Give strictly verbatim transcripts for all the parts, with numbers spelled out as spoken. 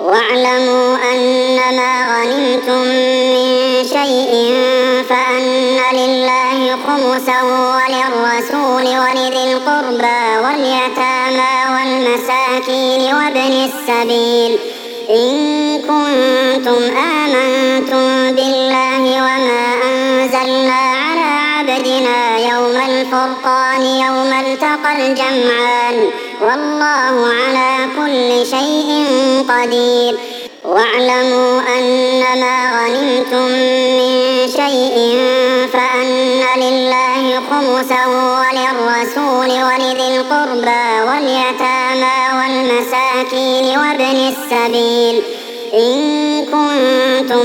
واعلموا أنما غنمتم من شيء فأن لله خمسه وللرسول ولذي القربى واليتامى والمساكين وابن السبيل إن كنتم آمنتم بالله وما أنزلنا على عبدنا يوم الفرقان يوم التقى الجمعان والله على كل شيء قدير. واعلموا أنما غنمتم من شيء فأن لله خمسه وللرسول ولذي القربى واليتامى والمساكين وابن السبيل إن كنتم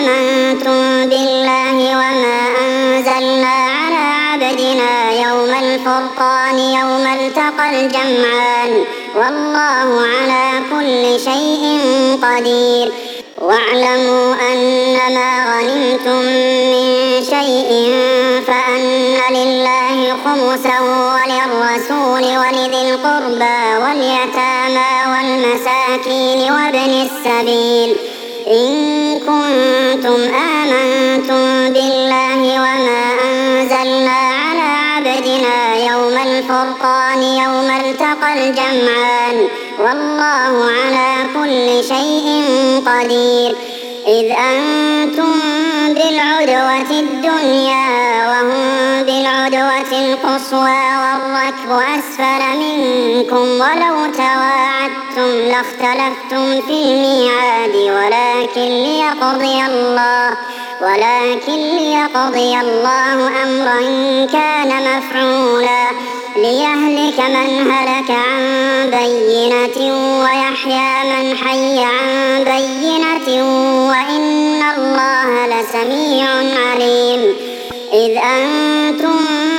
آمنتم بالله وما أنزلنا على عبدنا يوم الفرقان يوم التقى الجمعان والله على كل شيء قدير. واعلموا أنما غنمتم من شيء فأن لله خمسه وللرسول ولذي القربى واليتامى والمساكين وابن السبيل إن كنتم آمنتم بالله وما أنزلنا على عبدنا يوم الفرقان يوم التقى الجمعان والله على كل شيء قدير. إذ أنتم بالعدوة الدنيا وهم بالعدوة القصوى والركب أسفل منكم ولو تواعدتم لاختلفتم في الميعاد ولكن ليقضي الله ولكن ليقضي الله أمرا كان مفعولا ليهلك من هلك عن بينة ويحيى من حي عن بينة وإن الله لسميع عليم. إذ أنتم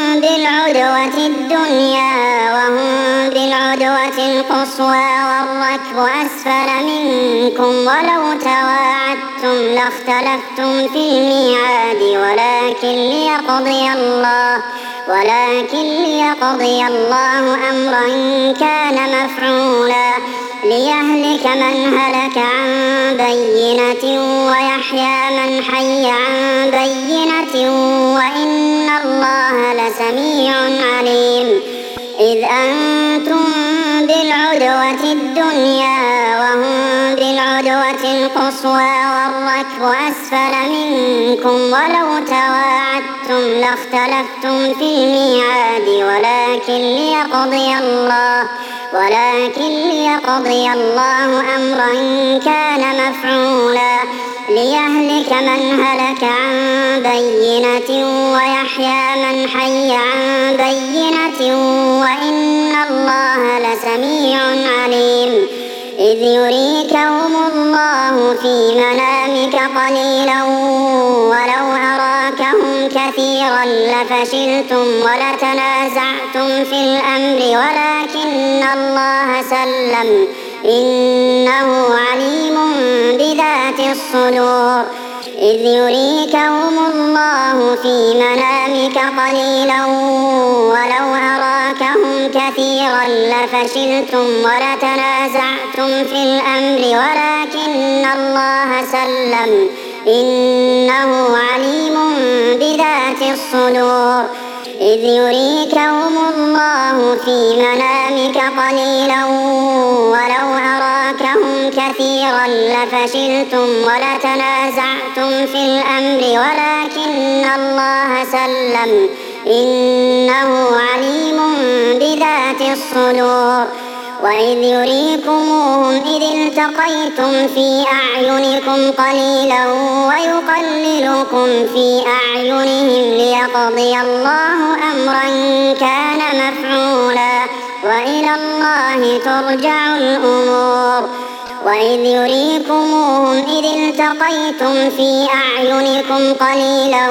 بالعدوة الدنيا وهم بالعدوة القصوى والركب أسفل منكم ولو تواعدتم لاختلفتم في الميعاد ولكن ليقضي الله ولكن ليقضي الله أمرا كان مفعولا ليهلك من هلك عن بينة ويحيى من حي عن بينة وإن الله لسميع عليم. إذ أنتم بالعدوة الدنيا وهم بالعدوة القصوى والركب أسفل منكم ولو تواعدتم لاختلفتم في الميعاد ولكن ليقضي الله ولكن ليقضي الله أمرا كان مفعولا ليهلك من هلك عن بينة ويحيى من حي عن بينة وإن الله لسميع عليم. إذ يريكهم الله في منامك قليلا ولو أراكهم كثيرا لفشلتم ولتنازعتم في الأمر ولكن الله سلم إنه عليم بذات الصدور. إذ يريكهم الله في منامك قليلا ولو أراكهم كثيرا لفشلتم ولتنازعتم في الأمر ولكن الله سلم إنه عليم بذات الصدور. إذ يريكهم الله في منامك قليلا ولو أراكهم كثيرا لفشلتم ولتنازعتم في الأمر ولكن الله سلم إنه عليم بذات الصدور. وإذ يريكموهم إذ التقيتم في أعينكم قليلا ويقللكم في أعينهم ليقضي الله أمرا كان مفعولا وإلى الله ترجع الأمور. وإذ يريكموهم إذ التقيتم في أعينكم قليلا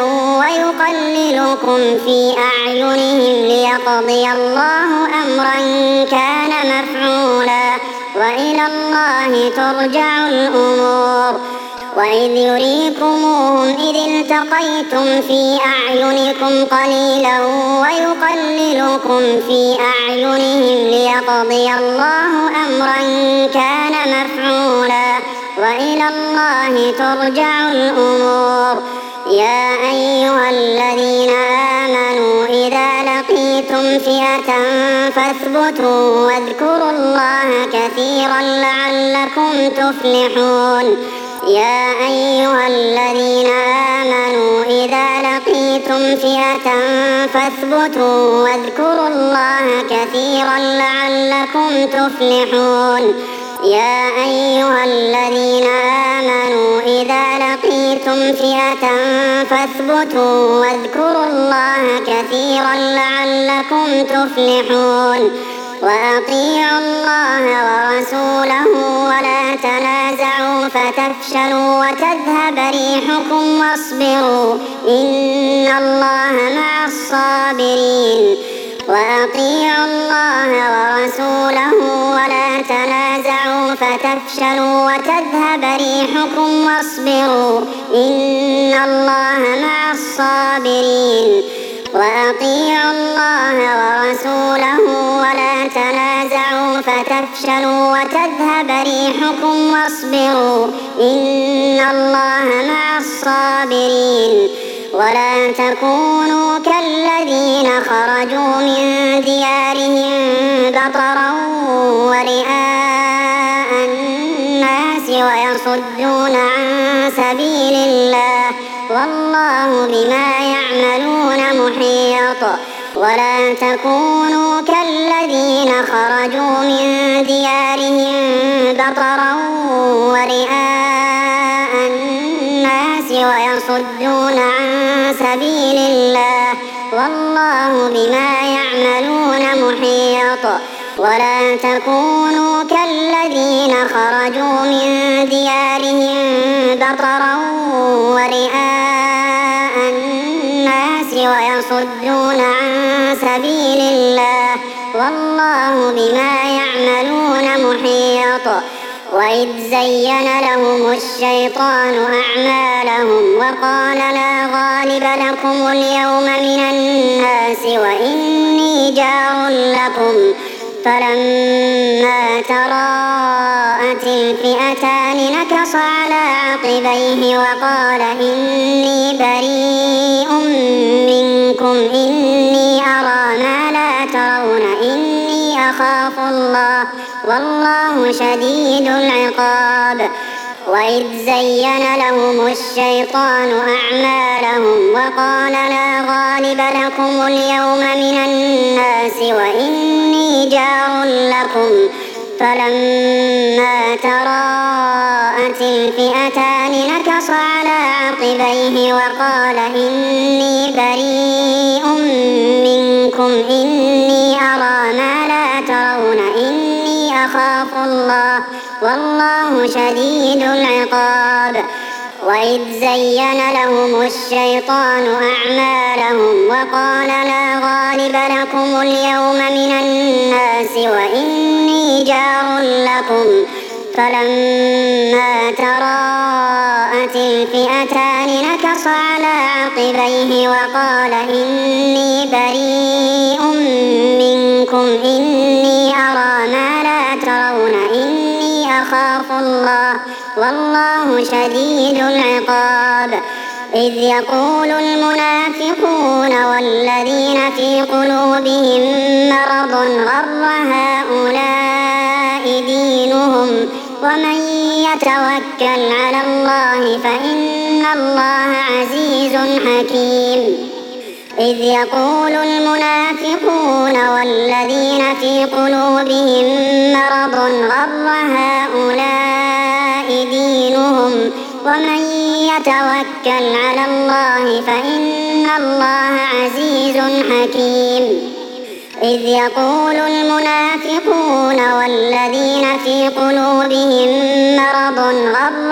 ويقللكم في أعينهم. أعينهم ليقضي الله أمرا كان مفعولا وإلى الله ترجع الأمور. وإذ يريكموهم إذ التقيتم في أعينكم قليلا ويقللكم في أعينهم ليقضي الله أمرا كان مفعولا وإلى الله ترجع الأمور. وإذ يريكموهم إذ التقيتم في أعينكم قليلا ويقللكم في أعينهم ليقضي الله أمرا كان مفعولا وإلى الله ترجع الأمور. يا أيها الذين آمنوا إذا لقيتم فئة فاثبتوا واذكروا الله كثيرا لعلكم تفلحون. يا أيها الذين آمنوا إذا لقيتم فئة فاثبتوا واذكروا الله كثيرا لعلكم تفلحون. يا أيها الذين آمنوا إذا لقيتم فئة فاثبتوا واذكروا الله كثيرا لعلكم تفلحون. وأطيعوا الله ورسوله ولا تنازعوا فتفشلوا وتذهب ريحكم واصبروا إن الله مع الصابرين. وأطيعوا الله ورسوله ولا تنازعوا فتفشلوا وتذهب ريحكم واصبروا إن الله مع الصابرين. وأطيعوا الله ورسوله ولا تنازعوا فتفشلوا وتذهب ريحكم واصبروا إن الله مع الصابرين. ولا تكونوا كالذين خرجوا من ديارهم بطرا ورئاء الناس ويصدون عن سبيل الله والله بما يعملون محيط. ولا تكونوا كالذين خرجوا من ديارهم بطرا ورئاء الناس ويصدون عن سبيل الله والله بما يعملون محيط. ولا تكونوا كالذين خرجوا من ديارهم بطرا ورئاء الناس ويصدون عن سبيل الله والله بما يعملون محيط. وإذ زين لهم الشيطان أعمالهم وقال لا غالب لكم اليوم من الناس وإني جار لكم فلما تراءت الفئتان نكص على عقبيه وقال إني بريء منكم إني أرى ما لا ترون إني أخاف الله والله شديد العقاب. وإذ زين لهم الشيطان أعمالهم وقال لا غالب لكم اليوم من الناس وإني جار لكم فلما تراءت الفئتان نكص على عقبيه وقال إني بريء منكم إني أرى ما لا ترون إني أخاف الله والله شديد العقاب. وإذ زين لهم الشيطان أعمالهم وقال لا غالب لكم اليوم من الناس وإني جار لكم فلما تراءت الفئتان نكص على عقبيه وقال إني بريء منكم إني أرى ما لا ترون إني أخاف الله والله شديد العقاب. إذ يقول المنافقون والذين في قلوبهم مرض غر هؤلاء دينهم ومن يتوكل على الله فإن الله عزيز حكيم. إذ يقول المنافقون والذين في قلوبهم مرض غر هؤلاء دينهم ومن يتوكل على الله فإن الله عزيز حكيم. إذ يقول المنافقون والذين في قلوبهم مرض غر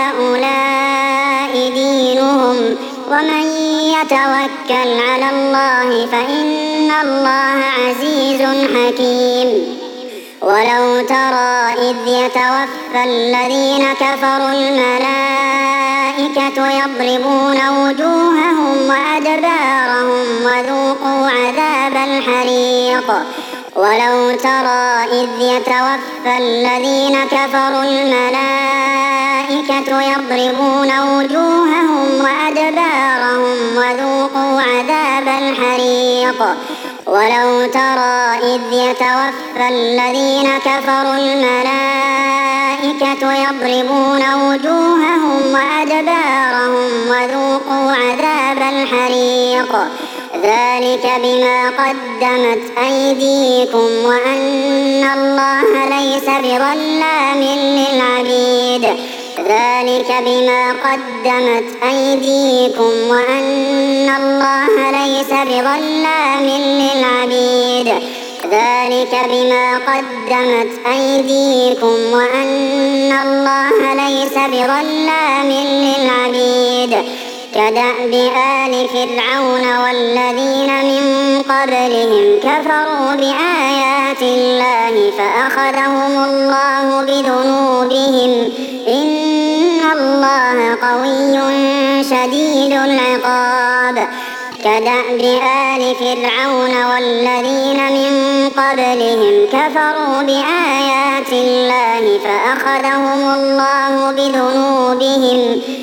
هؤلاء دينهم ومن يتوكل على الله فإن الله عزيز حكيم. ولو ترى إذ يتوفى الذين كفروا الملائكة يضربون وجوههم وأدبارهم وذوقوا عذاب الحريق. ولو ترى إذ يتوفى الذين كفروا الملائكة يضربون وجوههم وأدبارهم وذوقوا عذاب الحريق ولو ترى إذ يتوفى الذين كفروا الملائكة يضربون وجوههم وأدبارهم وذوقوا عذاب الحريق ذلك بما قدمت أيديكم وأن الله ليس بظلام للعبيد ذلك بما قدمت أيديكم وأن الله ليس بظلام للعبيد ذلك بما قدمت أيديكم وأن الله ليس بظلام للعبيد كدأب آل فرعون والذين من قبلهم كفروا بآيات الله فأخذهم الله بذنوبهم إن الله قوي شديد العقاب كدأب آل فرعون والذين من قبلهم كفروا بآيات الله فأخذهم الله بذنوبهم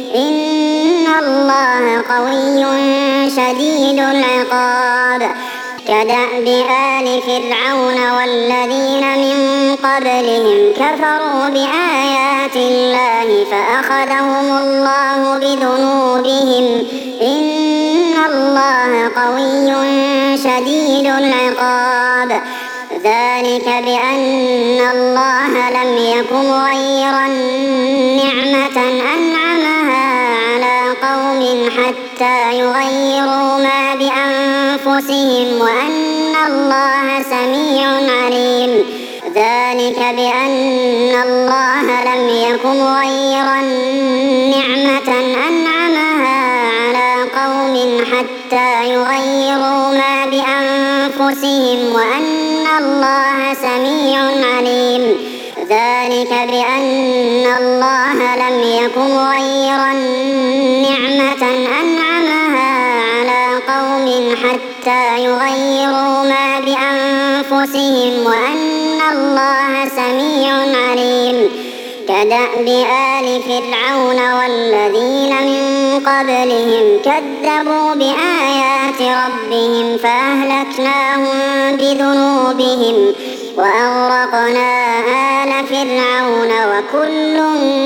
إن الله قوي شديد العقاب كدأب آل فرعون والذين من قبلهم كفروا بآيات الله فأخذهم الله بذنوبهم إن الله قوي شديد العقاب ذلك بأن الله لم يكن غيرا نعمة أنعمها على قوم حتى يغيروا ما بأنفسهم وأن الله سميع عليم ذلك بأن الله لم يكن غيرا نعمة أنعمها على قوم حتى يغيروا ما بأنفسهم وأن الله سميع عليم ذلك بأن الله لم يكن غيرا نعمة أنعمها على قوم حتى يغيروا ما بأنفسهم وأن الله سميع عليم كدأب آل فرعون والذين من قبلهم كذبوا بآيات ربهم فأهلكناهم بذنوبهم وأغرقنا آل فرعون وكل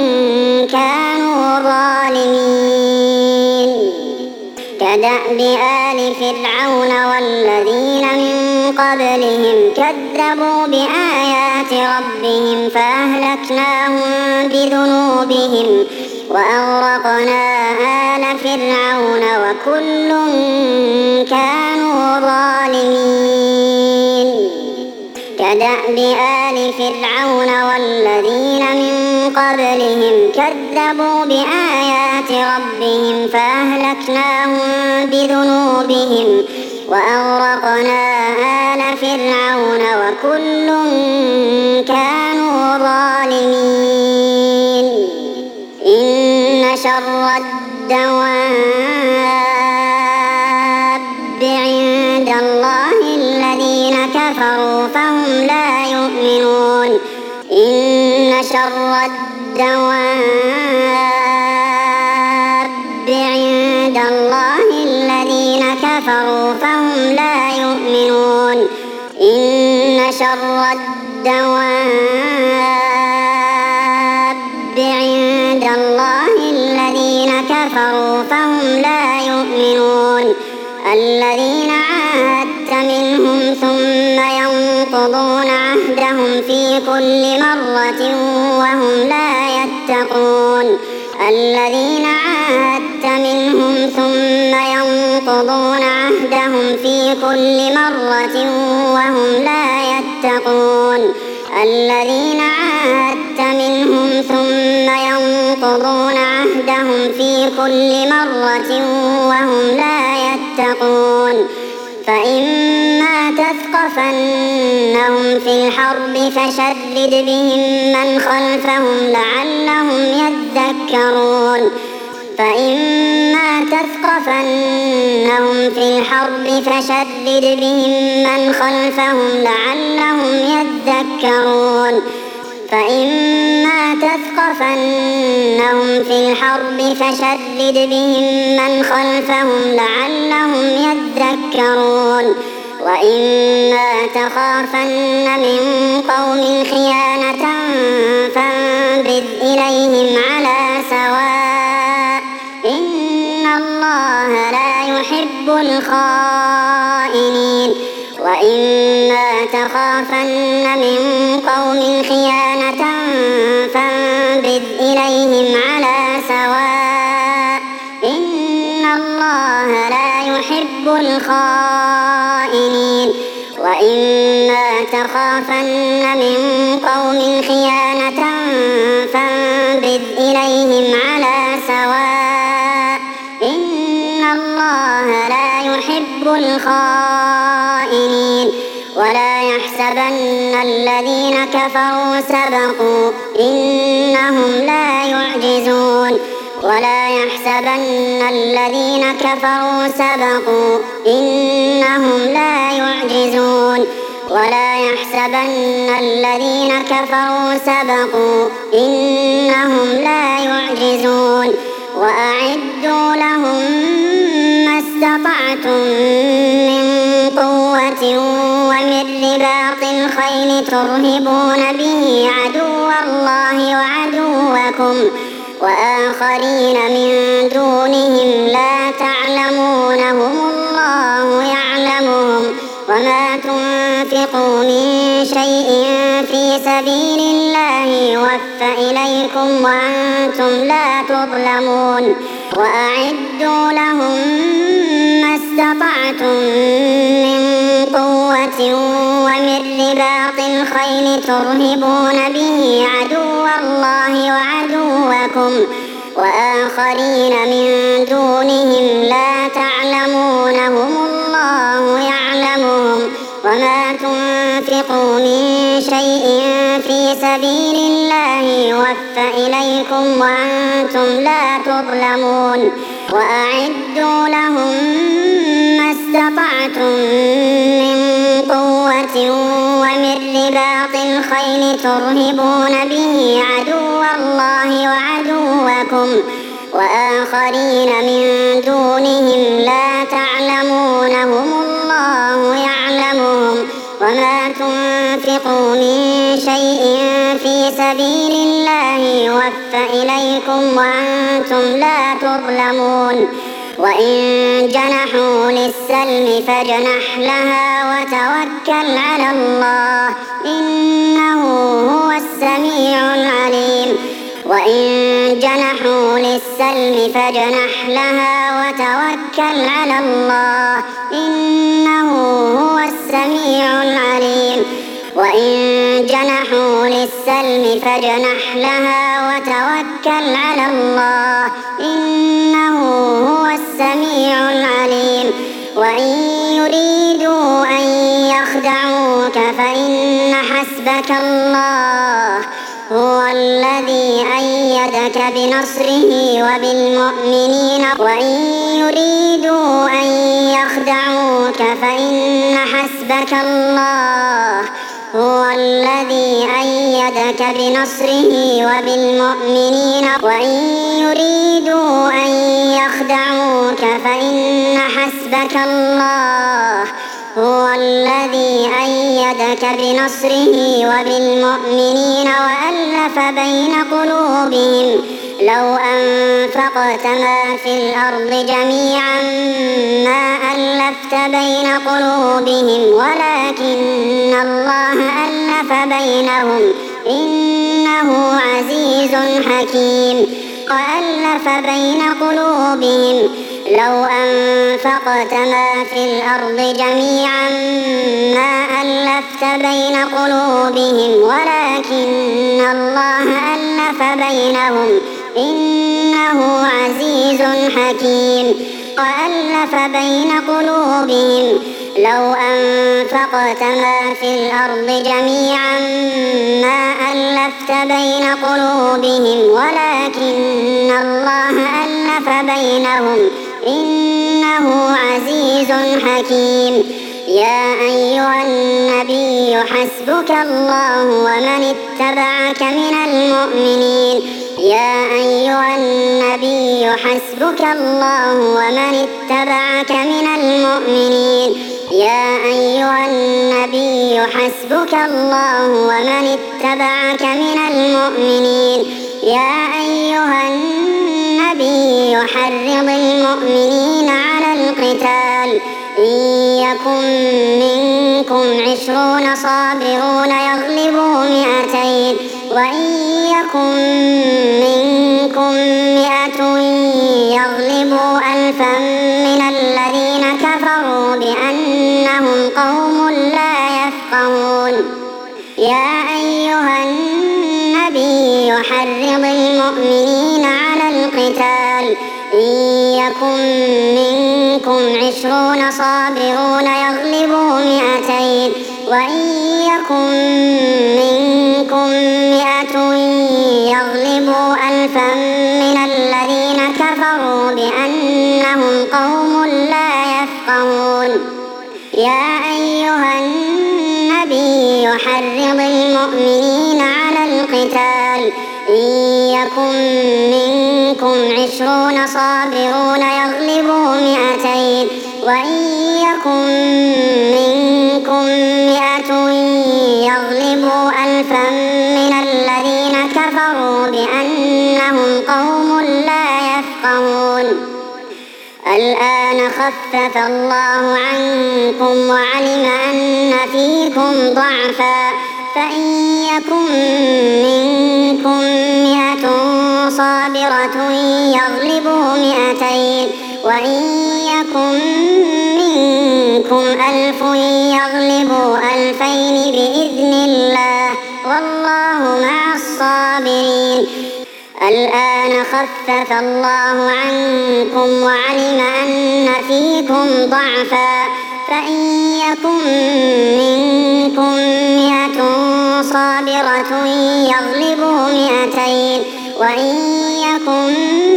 كانوا ظالمين كدأب آل فرعون والذين من قبلهم كذبوا بآيات ربهم فأهلكناهم بذنوبهم وأغرقنا آل فرعون وكل كانوا ظالمين كدأب آل فرعون والذين من قبلهم كذبوا بآيات ربهم فأهلكناهم بذنوبهم وأغرقنا آل فرعون وكل كانوا ظالمين إن شر الدواب عند الله الذين كفروا فهم لا يؤمنون إن شر الدواب عند الله الذين كفروا فهم لا يؤمنون إن شر الدواب عند الله الذين كفروا فهم لا يؤمنون الذين عاهدت منهم ثم ينقضون عهدهم في كل مرة وهم لا يتقون الذين عاهدت منهم ثم ينقضون عهدهم في كل مرة وهم لا يتقون الذين عاهدت منهم ثم ينقضون عهدهم في كل مرة وهم لا يتقون فإما تثقفنهم في الحرب فشرد بهم من خلفهم لعلهم يذكرون فإما تثقفنهم في الحرب فشرد بهم من خلفهم لعلهم يذكرون فإما تثقفنهم تثقفنهم في الحرب فشرد بهم من خلفهم لعلهم يذكرون وإما تخافن من قوم خيانة فانبذ إليهم على سواء إن الله لا يحب الخائنين وإما تخافن من قوم خيانة فانبذ إليهم على سواء إن الله لا يحب الخائنين وإما تخافن من قوم خيانة فانبذ إليهم على سواء إن الله لا يحب الخائنين ولا يحسبن الذين كفروا سبقوا إنهم لا يعجزون ولا يحسبن الذين كفروا سبقوا إنهم لا يعجزون ولا يحسبن الذين كفروا سبقوا إنهم لا يعجزون وأعدوا لهم ما استطعتم من قوة ومن رباط الخيل ترهبون به عدو الله وعدوكم وآخرين من دونهم لا تعلمونهم الله يعلمهم وما تنفقوا من شيء في سبيل الله يوفى إليكم وأنتم لا تظلمون وأعدوا لهم ما استطعتم من قوة ومن رباط الخيل ترهبون به عدو الله وعدوكم وآخرين من دونهم لا تعلمونهم الله يعلمهم وما تنفقوا من شيء في سبيل الله يوفى إليكم وأنتم لا تظلمون وأعدوا لهم ما استطعتم من قوة ومن رباط الخيل ترهبون به عدو الله وعدوكم وآخرين من دونهم لا تعلمونهم الله يعلمهم وما تنفقوا من شيء في سبيل الله يوفى إليكم وأنتم لا تظلمون وإن جنحوا للسلم فاجنح لها وتوكل على الله إنه هو السميع العليم وإن جنحوا للسلم فاجنح لها وتوكل على الله إنه هو السميع العليم وإن جنحوا للسلم فاجنح لها وتوكل على الله إنه هو السميع العليم وإن يريدوا أن يخدعوك فإن حسبك الله هو الذي أيدك بنصره وبالمؤمنين وإن يريدوا أن يخدعوك فإن حسبك الله هو الذي أيدك بنصره وبالمؤمنين وإن يريدوا أن يخدعوك فإن حسبك الله هو الذي أيدك بنصره وبالمؤمنين وألف بين قلوبهم لو أنفقت ما في الأرض جميعا ما ألفت بين قلوبهم ولكن الله ألف بينهم إنه عزيز حكيم وألف بين قلوبهم لو أنفقت ما في الأرض جميعا ما ألفت بين قلوبهم ولكن الله ألف بينهم إنه عزيز حكيم وألف بين قلوبهم لو أنفقت ما في الأرض جميعا ما ألفت بين قلوبهم ولكن الله ألف بينهم إنه عزيز حكيم يا أيها النبي حسبك الله ومن اتبعك من المؤمنين يا أيها النبي حسبك الله ومن اتبعك من المؤمنين يا أيها النبي حسبك الله ومن اتبعك من المؤمنين يا أيها النبي حرض المؤمنين على القتال إن يكن منكم عشرون صابرون يغلبوا مئتين وإن يكن منكم مئة يغلبوا ألفا من الذين كفروا بأنهم قوم لا يفقهون يا أيها النبي حرض المؤمنين على القتال إن يكن منكم عشرون صابرون يغلبوا مئتين وإن يكن منكم مئة يغلبوا ألفا من الذين كفروا بأنهم قوم لا يفقهون يا أيها النبي حرض المؤمنين على القتال إن يكن منكم عشرون صابرون يغلبوا مئتين وإن يكن منكم مئة يغلبوا ألفا من الذين كفروا بأنهم قوم لا يفقهون الآن خفف الله عنكم وعلم أن فيكم ضعفا فإن يكن منكم مئة صابرة يغلبوا مئتين وإن يكن منكم ألف يغلبوا ألفين بإذن الله والله مع الصابرين الآن خفف الله عنكم وعلم أن فيكم ضعفا فإن يكن منكم مئة صابرة يغلبوا مئتين وإن يكن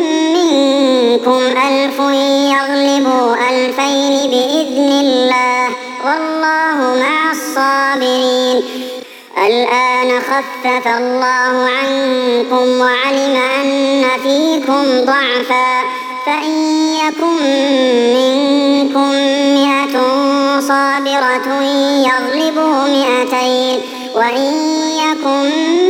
منكم ألف يغلبوا ألفين بإذن الله والله مع الصابرين الآن خفف الله عنكم وعلم أن فيكم ضعفا فإن يكن منكم مئة صابرة يغلبوا مئتين وإن يكن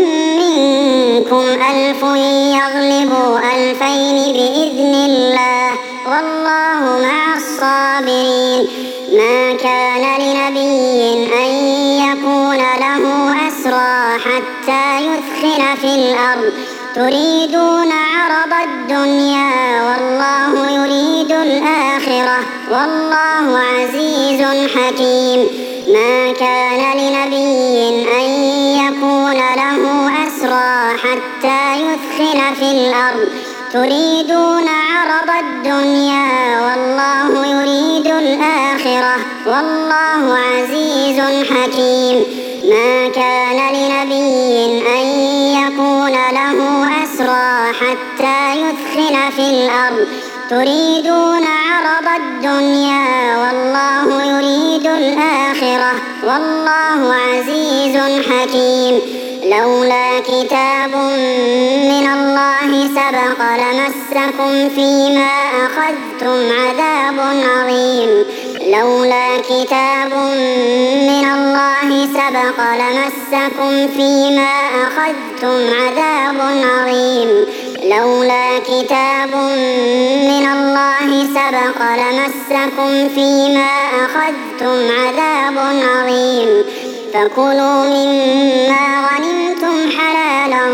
منكم ألف يغلبوا ألفين بإذن الله والله مع الصابرين ما كان لنبي أن يكون له أسرى حتى يثخن في الأرض تريدون عرض الدنيا والله يريد الآخرة والله عزيز حكيم ما كان لنبي أن يكون له أسرى حتى يثخن في الأرض تريدون عرض الدنيا والله يريد الآخرة والله عزيز حكيم ما كان لنبي أن يكون له أسرى حتى يثخن في الأرض تريدون عرض الدنيا والله يريد الآخرة والله عزيز حكيم لولا كتاب من الله سبق لمسكم فيما أخذتم عذاب عظيم لولا كتاب من الله سبق لمسكم فيما أخذتم عذاب عظيم لولا كتاب من الله سبق لمسكم فيما أخذتم عذاب عظيم فكلوا مما غنمتم حلالا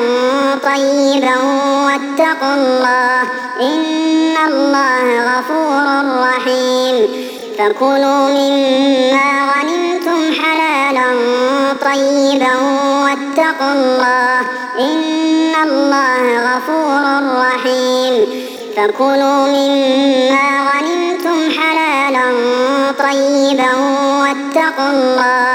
طيبا واتقوا الله إن الله غفور رحيم فكلوا مما غنمتم حلالا طيبا واتقوا الله إن الله غفور رحيم فكلوا مما غنمتم حلالا طيبا واتقوا الله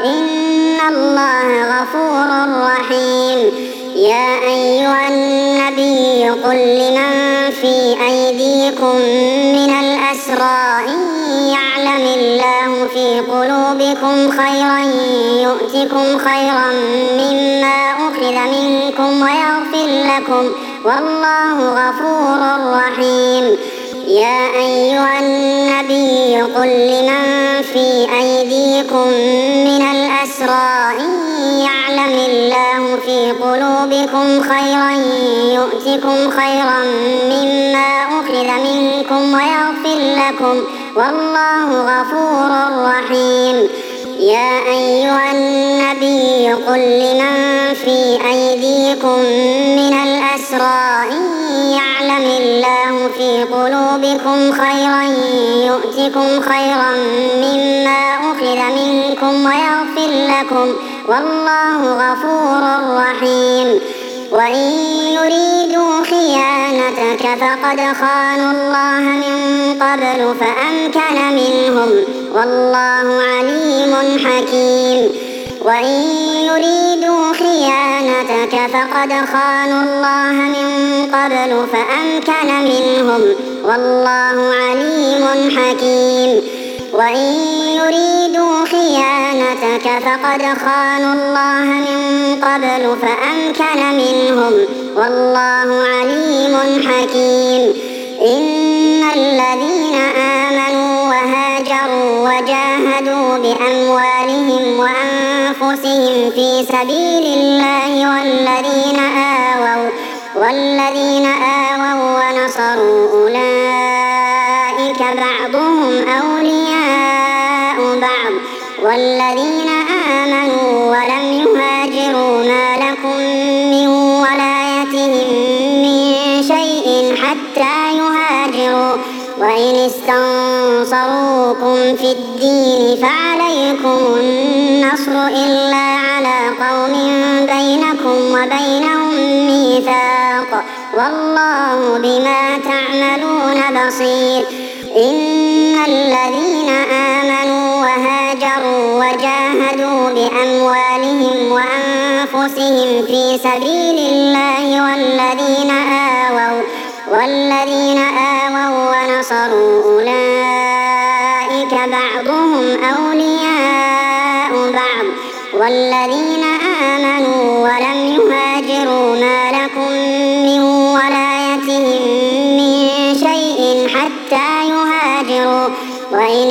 إن الله غفور رحيم يا أيها النبي قل لمن في أيديكم من الأسرى إن يعلم الله الله في قلوبكم خيرا يؤتكم خيرا مما أخذ منكم ويغفر لكم والله غفور رحيم. يا أيها النبي قل لمن في أيديكم من الأسرى إن يعلم الله في قلوبكم خيرا يؤتكم خيرا مما أخذ منكم ويغفر لكم والله غفور رحيم. يا أيها النبي قل لمن في أيديكم من الأسرى إن يعلم الله في قلوبكم خيرا يؤتكم خيرا مما أخذ منكم ويغفر لكم والله غفور رحيم. وإن يريدوا خيانتك فقد خانوا الله من قبل فأمكن منهم والله عليم حكيم. وإن يريدوا خيانتك فقد خانوا الله من قبل فأمكن منهم والله عليم حكيم. وإن يريدوا خيانتك فقد خانوا الله من قبل فأمكن منهم والله عليم حكيم. إن الذين آمنوا وهاجروا وجاهدوا بأموالهم وأنفسهم في سبيل الله والذين آووا والذين آووا ونصروا أولئك بعضهم أولياء بعض والذين آمنوا ولم يهاجروا ما لكم من ولايتهم من شيء حتى يهاجروا وإن استنصروكم في الدين فعليكم النصر إلا على قوم بينكم وبينهم ميثاق والله بما تعملون بصير. إن الذين آمنوا وهاجروا وجاهدوا بأموالهم وأنفسهم في سبيل الله والذين آووا والذين آووا ونصروا أولئك بعضهم أولياء بعض والذين آمنوا ولم يهاجروا ما لكم من ولايتهم من شيء حتى يهاجروا وإن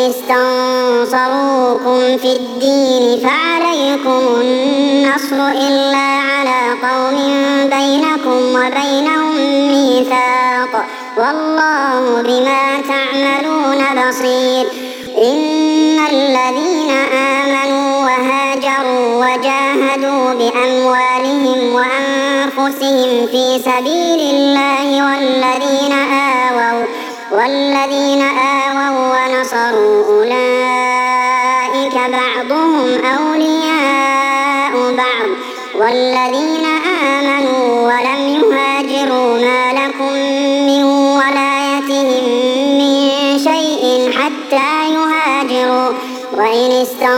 استنصروكم في الدين فعليكم النصر إلا على قوم بينكم وبينهم ميثاق والله بما تعملون بصير. إن الذين آمنوا وهاجروا وجاهدوا بأموالهم وأنفسهم في سبيل الله والذين آووا والذين آووا ونصروا أولئك بعضهم أولياء بعض والذين آمنوا ولم يهاجروا ما لكم من ولايتهم من شيء حتى يهاجروا وإن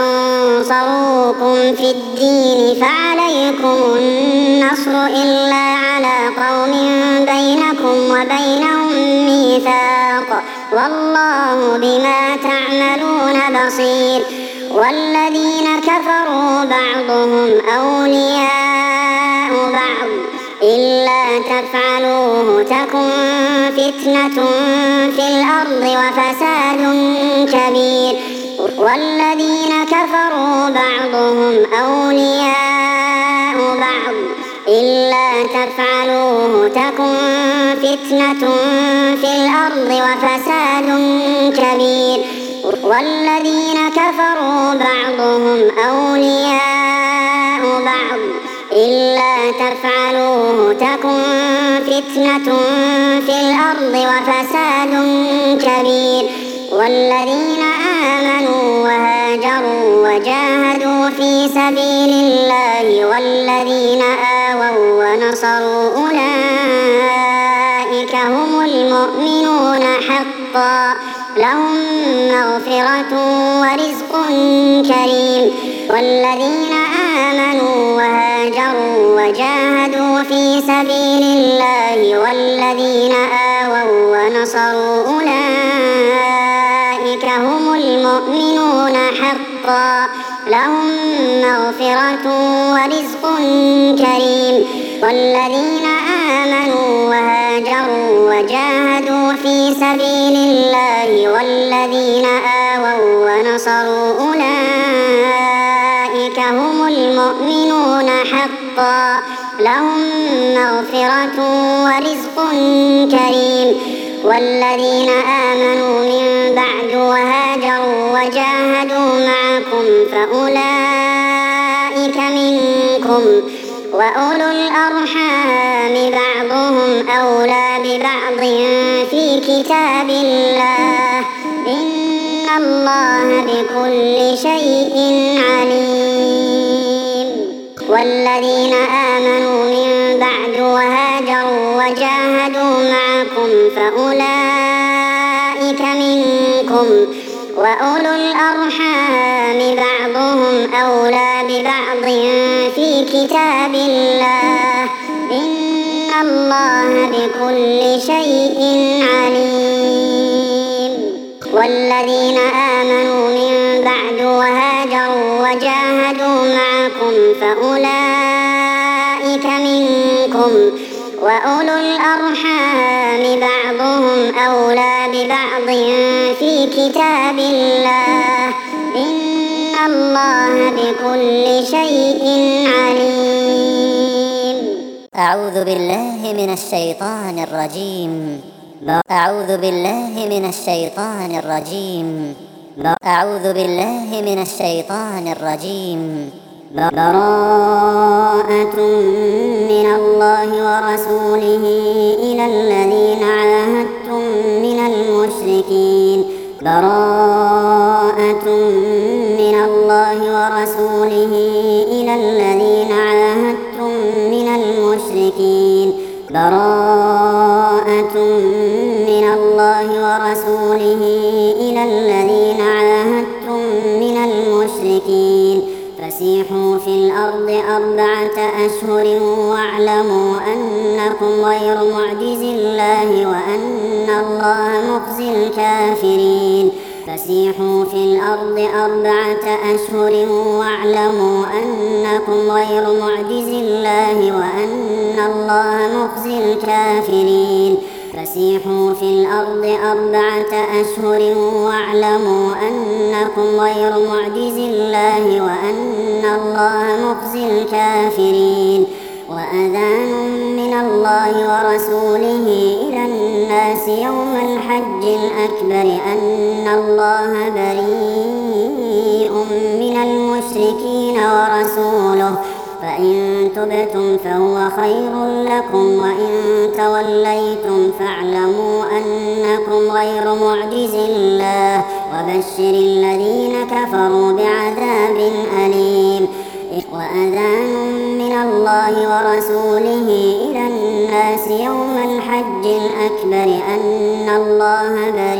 استنصروكم في الدين فعليكم النصر إلا على قوم بينكم وبينهم ميثاق والله بما تعملون بصير. والذين كفروا بعضهم أولياء بعض إلا تفعلوه تكن فتنة في الأرض وفساد كبير. والذين كفروا بعضهم أولياء بعض إلا تفعلوه تكن فتنة في الأرض وفساد كبير. والذين كفروا بعضهم أولياء بعض إلا تفعلوه تكن فتنة في الأرض وفساد كبير. والذين آمنوا وهاجروا وجاهدوا في سبيل الله والذين آووا ونصروا أولئك هم المؤمنون حقا لهم مغفرة ورزق كريم. والذين آمنوا وهاجروا وجاهدوا في سبيل الله والذين آووا ونصروا أولئك هم المؤمنون المؤمنون حقا لهم مغفرة ورزق كريم. والذين آمنوا وهاجروا وجاهدوا في سبيل الله والذين آووا ونصروا أولئك هم المؤمنون حقا لهم مغفرة ورزق كريم. والذين آمنوا من بعد وهاجروا وجاهدوا معكم فأولئك منكم وأولو الأرحام بعضهم أولى ببعض في كتاب الله إن الله بكل شيء عليم. والذين آمنوا من بعد وهاجروا وجاهدوا معكم فأولئك منكم وأولو الأرحام بعضهم أولى ببعض في كتاب الله إن الله بكل شيء عليم. والذين آمنوا من بعد وهاجروا وجاهدوا معكم فأولئك منكم وأولو الأرحام بعضهم أولى ببعض في كتاب الله إن الله بكل شيء عليم. أعوذ بالله من الشيطان الرجيم. أعوذ بالله من الشيطان الرجيم. أعوذ بالله من الشيطان الرجيم. براءة من الله ورسوله إلى الذين عاهدتم من المشركين. براءة من الله ورسوله إلى الذين عاهدتم من المشركين. براءة من الله ورسوله إلى الذين عاهدتم من المشركين. فسيحوا في الأرض أربعة أشهر واعلموا أنكم غير معجز الله وأن الله مخزي الكافرين. فسيحوا في الأرض أربعة أشهر واعلموا أنكم غير معجز الله وأن الله مخزي الكافرين. فسيحوا في الأرض أربعة أشهر واعلموا أنكم غير معجز الله وأن الله مخزي الكافرين. وأذان من الله ورسوله إلى الناس يوم الحج الأكبر أن الله بريء من المشركين ورسوله فإن تبتم فهو خير لكم وإن توليتم فاعلموا أنكم غير معجز الله وبشر الذين كفروا بعذاب أليم. وأذان من الله ورسوله إلى الناس يوم الحج الأكبر أن الله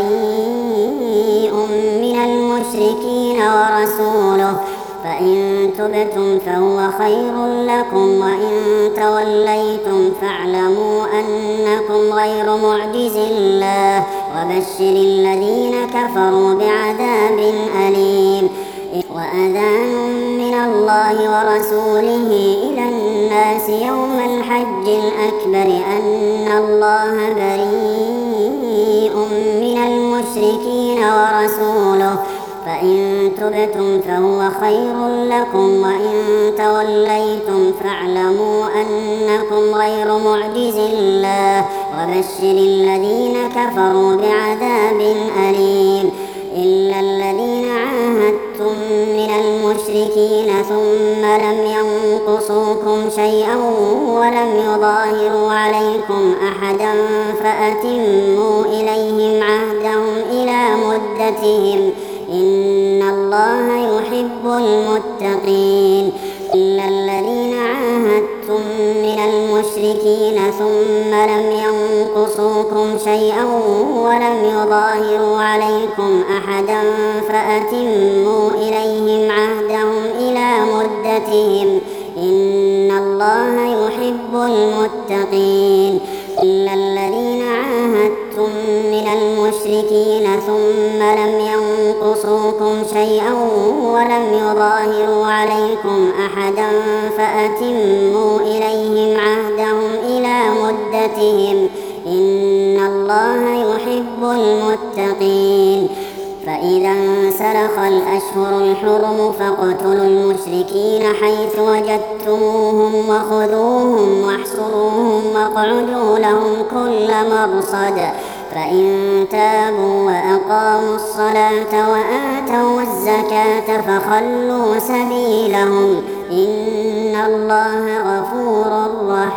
بريء من المشركين ورسوله فإن تبتم فهو خير لكم وإن توليتم فاعلموا أنكم غير معجز الله وبشر الذين كفروا بعذاب أليم. وأذان من الله ورسوله إلى الناس يوم الحج الأكبر أن الله بريء من المشركين ورسوله فإن تبتم فهو خير لكم وإن توليتم فاعلموا أنكم غير معجز الله وبشر الذين كفروا بعذاب أليم. إلا الذين عاهدتم من المشركين ثم لم ينقصوكم شيئا ولم يظاهروا عليكم أحدا فأتموا إليهم عهدهم إلى مدتهم إن الله يحب المتقين. إلا الذين عاهدتم من المشركين ثم لم ينقصوكم شيئا ولم يظاهروا عليكم أحدا فأتموا إليهم عهدهم إلى مدتهم إن الله يحب المتقين. إلا الذين عاهدتم من المشركين ثم لم ينقصوكم شيئا عليكم أحدا فأتموا إليهم عهدهم إلى مدتهم إن الله يحب المتقين. فإذا انسلخ الأشهر الحرم فاقتلوا المشركين حيث وجدتموهم وخذوهم واحصروهم واقعدوا لهم كل مرصد فإن تابوا وأقاموا الصلاة وآتوا الزكاة فخلوا سبيلهم إن الله غفور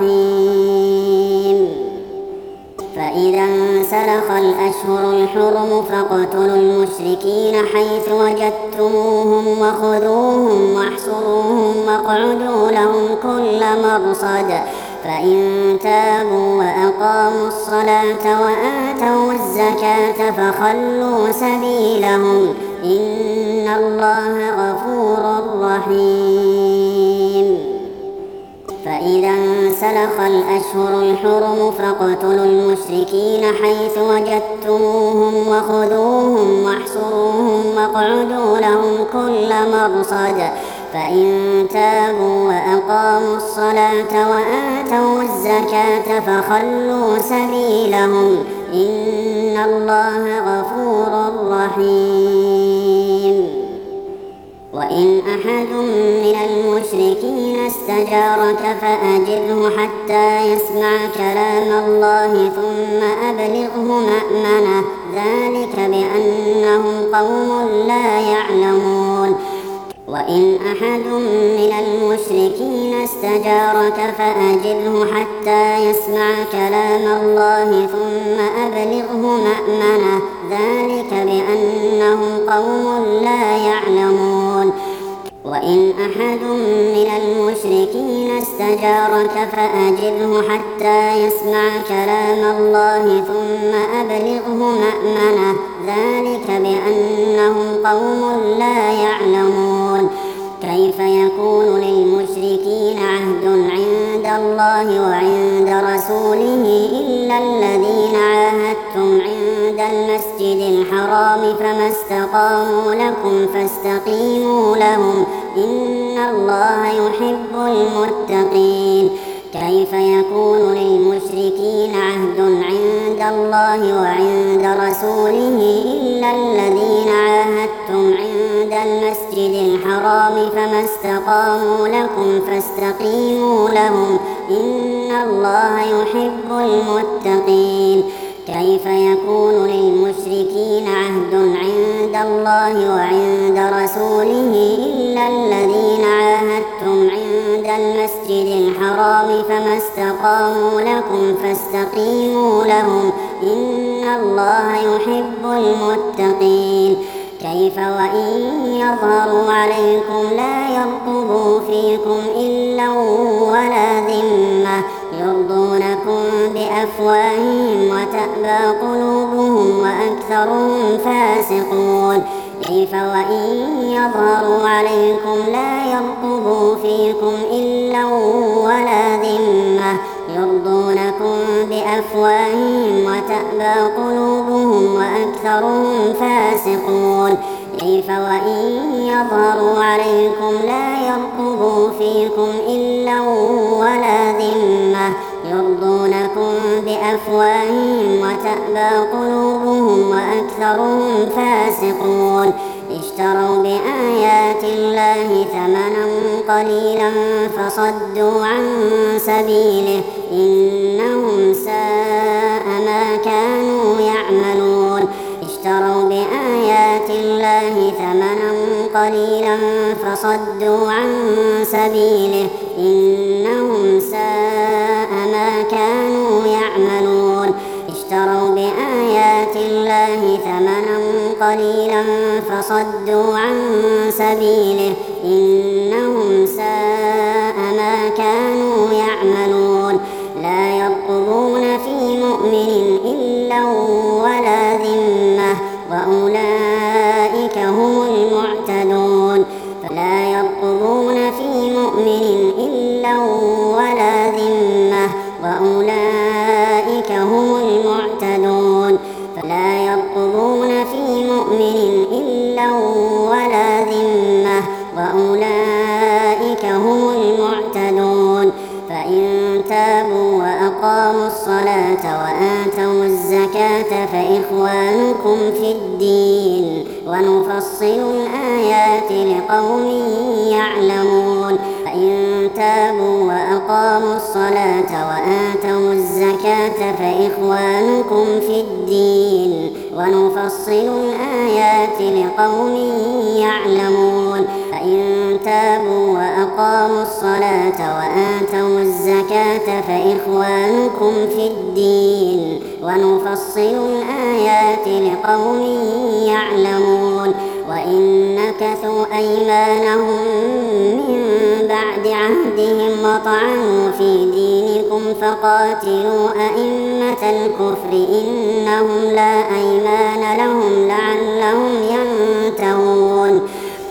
رحيم. فإذا انسلخ الأشهر الحرم فاقتلوا المشركين حيث وجدتموهم وخذوهم واحصروهم واقعدوا لهم كل مرصد فإن تابوا وأقاموا الصلاة وآتوا الزكاة فخلوا سبيلهم إن الله غفور رحيم. فإذا انسلخ الأشهر الحرم فاقتلوا المشركين حيث وجدتموهم وخذوهم واحصروهم واقعدوا لهم كل مرصد فإن تابوا وأقاموا الصلاة وآتوا الزكاة فخلوا سبيلهم إن الله غفور رحيم. وإن أحد من المشركين استجارك فأجره حتى يسمع كلام الله ثم أبلغه مأمنه ذلك بأنهم قوم لا يعلمون. وإن أحد من المشركين استجارك فأجره حتى يسمع كلام الله ثم أبلغه مأمنه ذلك بأنهم قوم لا يعلمون. وإن أحد من المشركين استجارك فأجره حتى يسمع كلام الله ثم أبلغه مأمنه ذلك بأنهم قوم لا يعلمون. كيف يكون للمشركين عهد عند الله وعند رسوله إلا الذين عاهدتم عند المسجد الحرام فما استقاموا لكم فاستقيموا لهم إن الله يحب المتقين. كيف يكون للمشركين عهد عند الله وعند رسوله إلا الذين عاهدتم عند المسجد الحرام فما استقاموا لكم فاستقيموا لهم إن الله يحب المتقين. كيف يكون للمشركين عهد عند الله وعند رسوله إلا الذين عاهدتم عند المسجد الحرام فما استقاموا لكم فاستقيموا لهم إن الله يحب المتقين. كيف وإن يظهروا عليكم لا يرقبوا فيكم إلا ولا ذمة يرضونكم بأفواههم وتأبى قلوبهم وأكثرهم فاسقون. كيف وإن يظهروا عليكم لا يرقبوا فيكم إلا ولا ذمة يرضونكم بأفواههم وتأبى قلوبهم وأكثرهم فاسقون. كيف وإن يظهروا عليكم لا يرقبوا فيكم إلا ولا ذمة يرضونكم بأفواههم وتأبى قلوبهم وأكثرهم فاسقون. اشتروا بآيات الله ثمنا قليلا فصدوا عن سبيله إنهم ساء ما كانوا يعملون. اشتروا بآيات الله ثمنا قليلا فصدوا عن سبيله إنهم ساء ما كانوا يعملون. اشتروا بآيات الله ثمنا قليلا فصدوا عن سبيله إنهم ساء ما كانوا يعملون. لا يرقبون في مؤمن إلا ولا ذمة وأولئك هم المعتدون. فلا يرقبون في مؤمن إلا ولا ذمة وأولئك هم المعتدون. فلا يرقبون في مؤمن إلا ولا ذمة وأولئك الزكاة فإخوانكم في الدين ونفصل الآيات لقوم يعلمون فإن تابوا وأقاموا الصلاة وآتوا الزكاة فإخوانكم في الدين ونفصل الآيات لقوم يعلمون فإن تابوا وأقاموا الصلاة وآتوا الزكاة فإخوانكم في الدين ونفصل الآيات لقوم يعلمون وإن نكثوا أيمانهم من بعد عهدهم وطعنوا في دينكم فقاتلوا أئمة الكفر إنهم لا أيمان لهم لعلهم ينتهون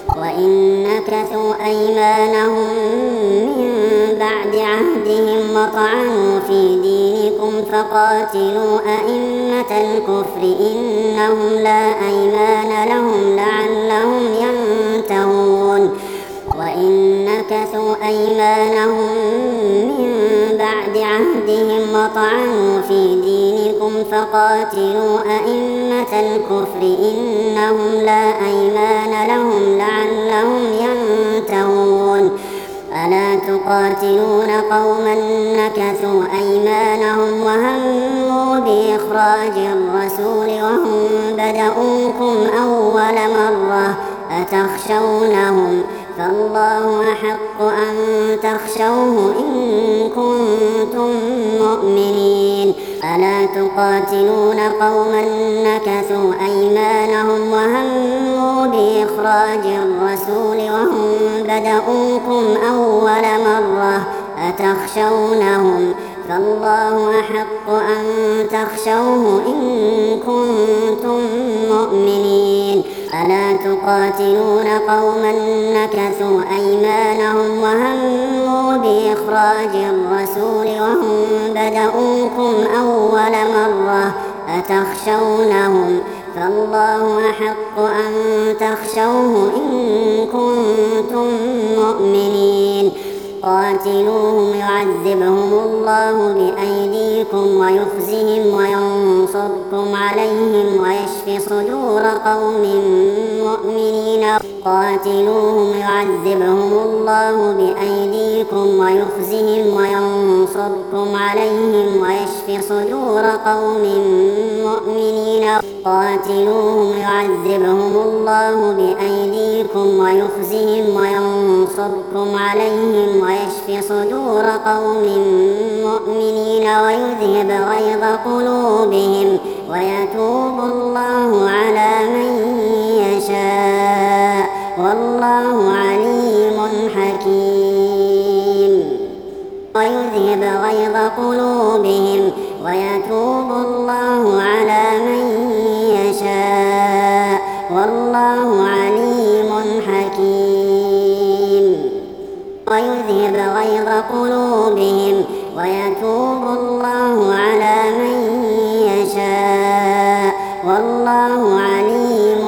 وإن نكثوا أيمانهم من بعد عهدهم وطعنوا في دينكم فقاتلوا أئمة الكفر إنهم لا أيمان لهم لعلهم ينتهون وإن نكثوا أيمانهم من بعد عهدهم وطعنوا في دينكم فقاتلوا أئمة الكفر إنهم لا أيمان لهم لعلهم ينتهون ألا تقاتلون قوما نكثوا أيمانهم وهموا بإخراج الرسول وهم بدؤوكم أول مرة أتخشونهم فالله أحق أن تخشوه إن كنتم مؤمنين ألا تقاتلون قوما نكثوا أيمانهم وهموا بإخراج الرسول وهم بدؤوكم أول مرة أتخشونهم فالله أحق أن تخشوه إن كنتم مؤمنين ألا تقاتلون قوما نكثوا أيمانهم وهموا بإخراج الرسول وهم بدؤوكم أول مرة أتخشونهم فالله أحق أن تخشوه إن كنتم مؤمنين قاتلوهم يعذبهم الله بأيديكم ويخزهم وينصركم عليهم ويشف صدور قوم مؤمنين قاتلوهم يعذبهم الله بأيديكم ويخزهم وينصركم عليهم ويشف صدور قوم مؤمنين قاتلوهم يعذبهم الله بأيديكم ويخزهم وينصركم عليهم ويشف صدور قوم مؤمنين ويذهب غيظ قلوبهم ويتوب الله على من يشاء والله عليم حكيم ويذهب غيظ قلوبهم ويتوب الله على من يشاء والله عليم حكيم ويذهب غيظ قلوبهم ويتوب الله على من يشاء والله عليم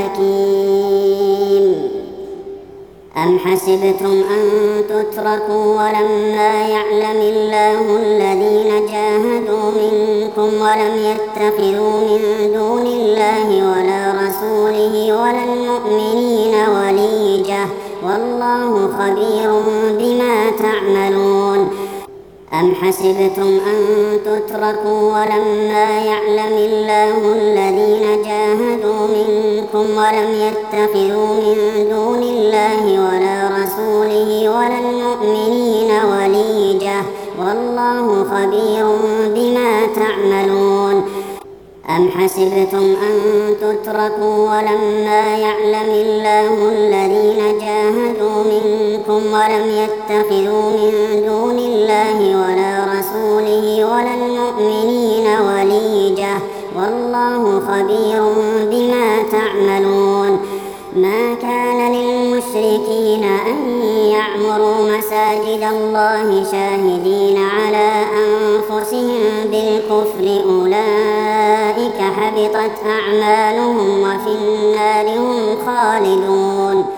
حكيم أم حسبتم أن تتركوا ولما يعلم الله الذين جاهدوا منكم ولم يتخذوا من دون الله ولا رسوله ولا المؤمنين وليجة والله خبير بما تعملون أم حسبتم أن تتركوا ولما يعلم الله الذين جاهدوا منكم ولم يتخذوا من دون الله ولا رسوله ولا المؤمنين وليجة والله خبير بما تعملون أم حسبتم أن تتركوا ولما يعلم الله الذين جاهدوا منكم ولم يتخذوا من دون الله ولا رسوله ولا المؤمنين وليجة والله خبير بما تعملون ما كان للمشركين أن يعمروا مساجد الله شاهدين على أنفسهم بالكفر أولئك حبطت أعمالهم وفي النار هم خالدون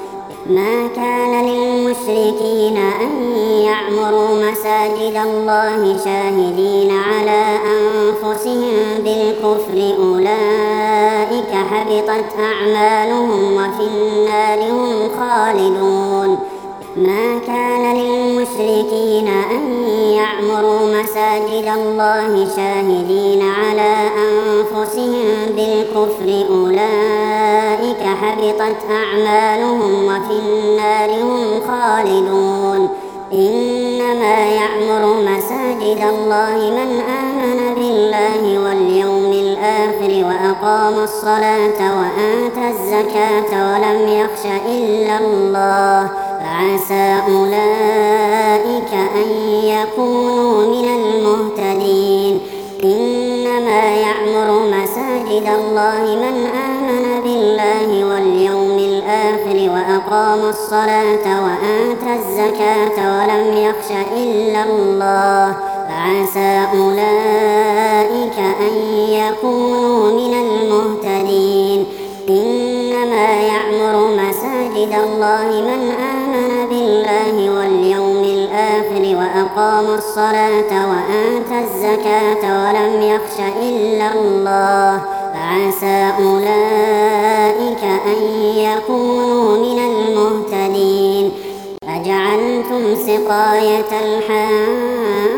ما كان للمشركين أن يعمروا مساجد الله شاهدين على أنفسهم بالكفر أولئك حبطت أعمالهم وفي النار هم خالدون ما كان للمشركين أن يعمروا مساجد الله شاهدين على أنفسهم بالكفر أولئك حبطت أعمالهم وفي النار هم خالدون إنما يعمر مساجد الله من آمن بالله واليوم الآخر وأقام الصلاة وآتى الزكاة ولم يخش إلا الله فعسى أولئك أن يكونوا من المهتدين إنما يعمر مساجد الله من آمن بالله واليوم الآخر وأقام الصلاة وآتى الزكاة ولم يخش إلا الله فعسى أولئك أن يكونوا من المهتدين إنما يعمر مساجد الله من آمن بالله واليوم الآخر وأقام الصلاة وآتى الزكاة ولم يخش إلا الله فعسى أولئك أن يكونوا من المهتدين أجعلتم سقاية الحاج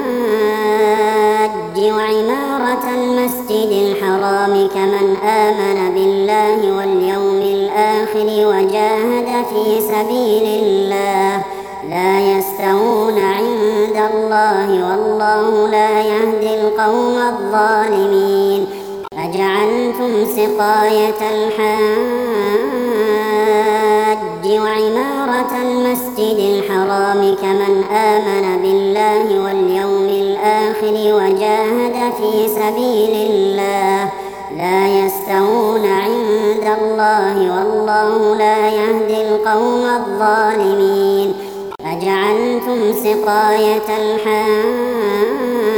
وعمارة المسجد الحرام كمن آمن بالله واليوم الآخر وجاهد في سبيل الله لا يستوون عند الله والله لا يهدي القوم الظالمين أجعلتم سقاية الحاج وعمارة المسجد الحرام كمن آمن بالله واليوم الآخر وجاهد في سبيل الله لا يستوون عند الله والله لا يهدي القوم الظالمين أجعلتم سقاية الحاج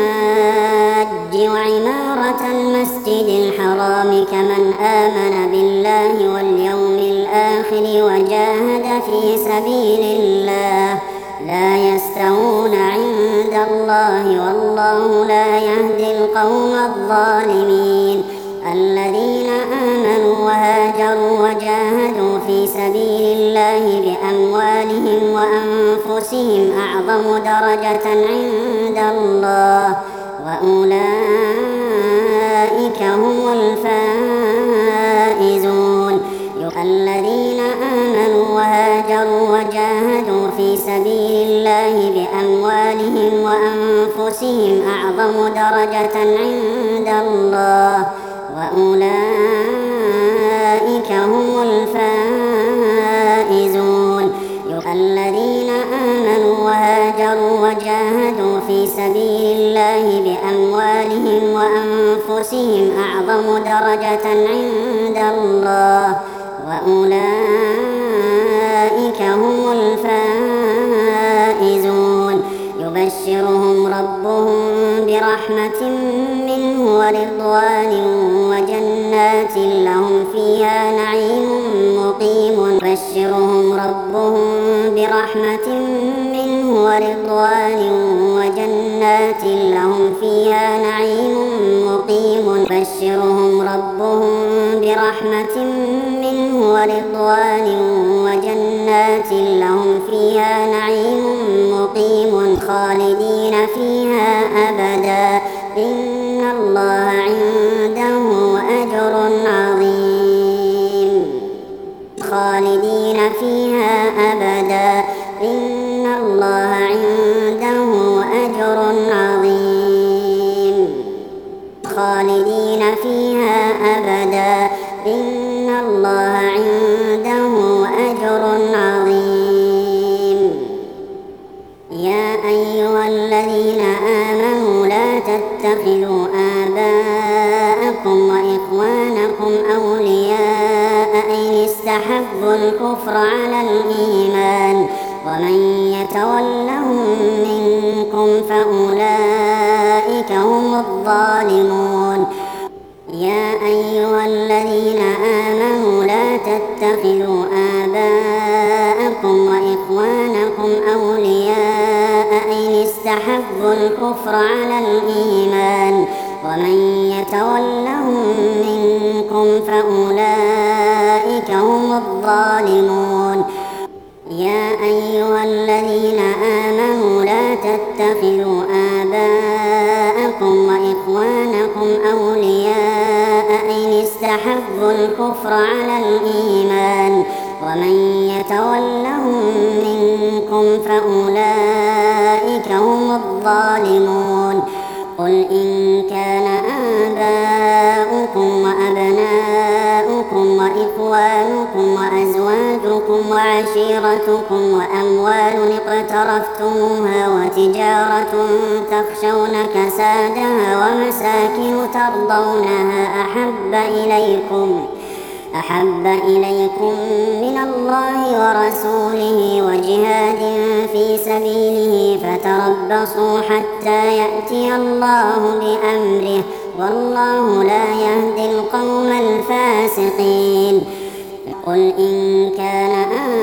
وعمارة المسجد الحرام كمن آمن بالله واليوم الآخر وجاهد في سبيل الله لا يستوون عند الله والله لا يهدي القوم الظالمين الذين آمنوا وهاجروا وجاهدوا في سبيل الله بأموالهم وأنفسهم أعظم درجة عند الله وأولئك هم الفائزون الذين آمنوا وهاجروا وجاهدوا في سبيل الله بأموالهم وأنفسهم أعظم درجة عند الله وأولئك هم الفائزون الذين آمنوا وهاجروا وجاهدوا في سبيل الله بأموالهم وأنفسهم أعظم درجة عند الله وأولئك هم الفائزون يبشرهم ربهم برحمة منه ورضوان وجنات لهم فيها نعيم مقيم يبشرهم ربهم برحمة منه ورضوان وجنات لهم فيها نعيم مقيم يبشرهم ربهم برحمة منه ورضوان وجنات لهم فيها نعيم مقيم خالدين فيها أبدا إن الله عنده أجر عظيم خالدين فيها أبدا إن الله عنده أجر عظيم خالدين فيها أبدا إن الله عنده أجر عظيم يا أيها الذين آمنوا لا تتخذوا آباءكم وإخوانكم أولياء إن استحبوا الكفر على الإيمان ومن يتولهم منكم فأولئك هم الظالمون يا أيها الذين آمنوا لا تتخذوا آباءكم استحبوا الكفر على الإيمان ومن يتولهم منكم فأولئك هم الظالمون. يا أيها الذين آمنوا لا تتخذوا آباءكم وإخوانكم أولياء إن استحبوا الكفر على الإيمان ومن يتولهم منكم فأولئك هم الظالمون. قل إن كان آباؤكم وأبناؤكم وإخوانكم وأزواجكم وعشيرتكم وأموال اقترفتموها وتجارة تخشون كسادها ومساكن ترضونها أحب إليكم أحب إليكم من الله ورسوله وجهاد في سبيله فتربصوا حتى يأتي الله بأمره والله لا يهدي القوم الفاسقين. قل إن كان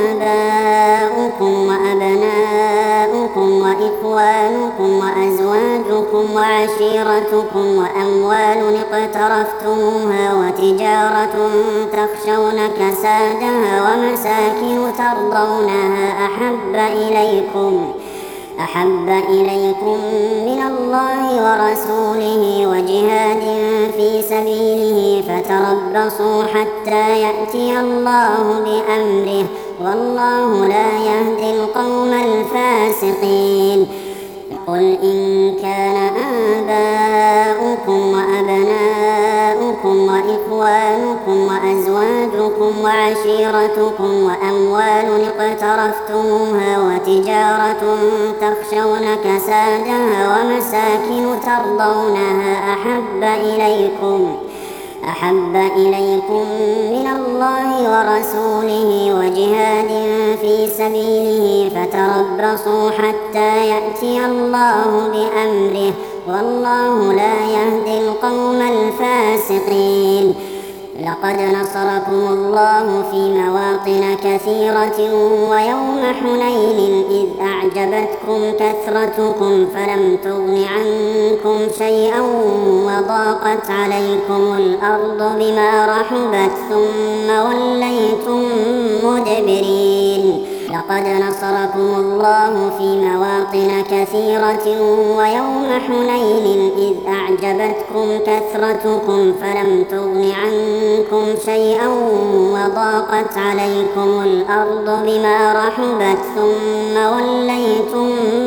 آباؤكم وأبناؤكم وإخوانكم وأزواجكم وعشيرتكم وأموال اقترفتموها وتجارة تخشون كسادها ومساكن ترضونها أحب إليكم أحب إليكم من الله ورسوله وجهاد في سبيله فتربصوا حتى يأتي الله بأمره والله لا يهدي القوم الفاسقين. قل إن كان آباؤكم وأبناؤكم وإخوانكم وأزواجكم وعشيرتكم وأموال اقترفتموها وتجارة تخشون كسادها ومساكن ترضونها أحب إليكم أحب إليكم من الله ورسوله وجهاد في سبيله فتربصوا حتى يأتي الله بأمره والله لا يهدي القوم الفاسقين. لقد نصركم الله في مواطن كثيرة ويوم حنين إذ أعجبتكم كثرتكم فلم تغن عنكم شيئا وضاقت عليكم الأرض بما رحبت ثم وليتم مدبرين. لقد نصركم الله في مواطن كثيرة ويوم حنين إذ أعجبتكم كثرتكم فلم تغن عنكم شيئا وضاقت عليكم الأرض بما رحبت ثم وليتم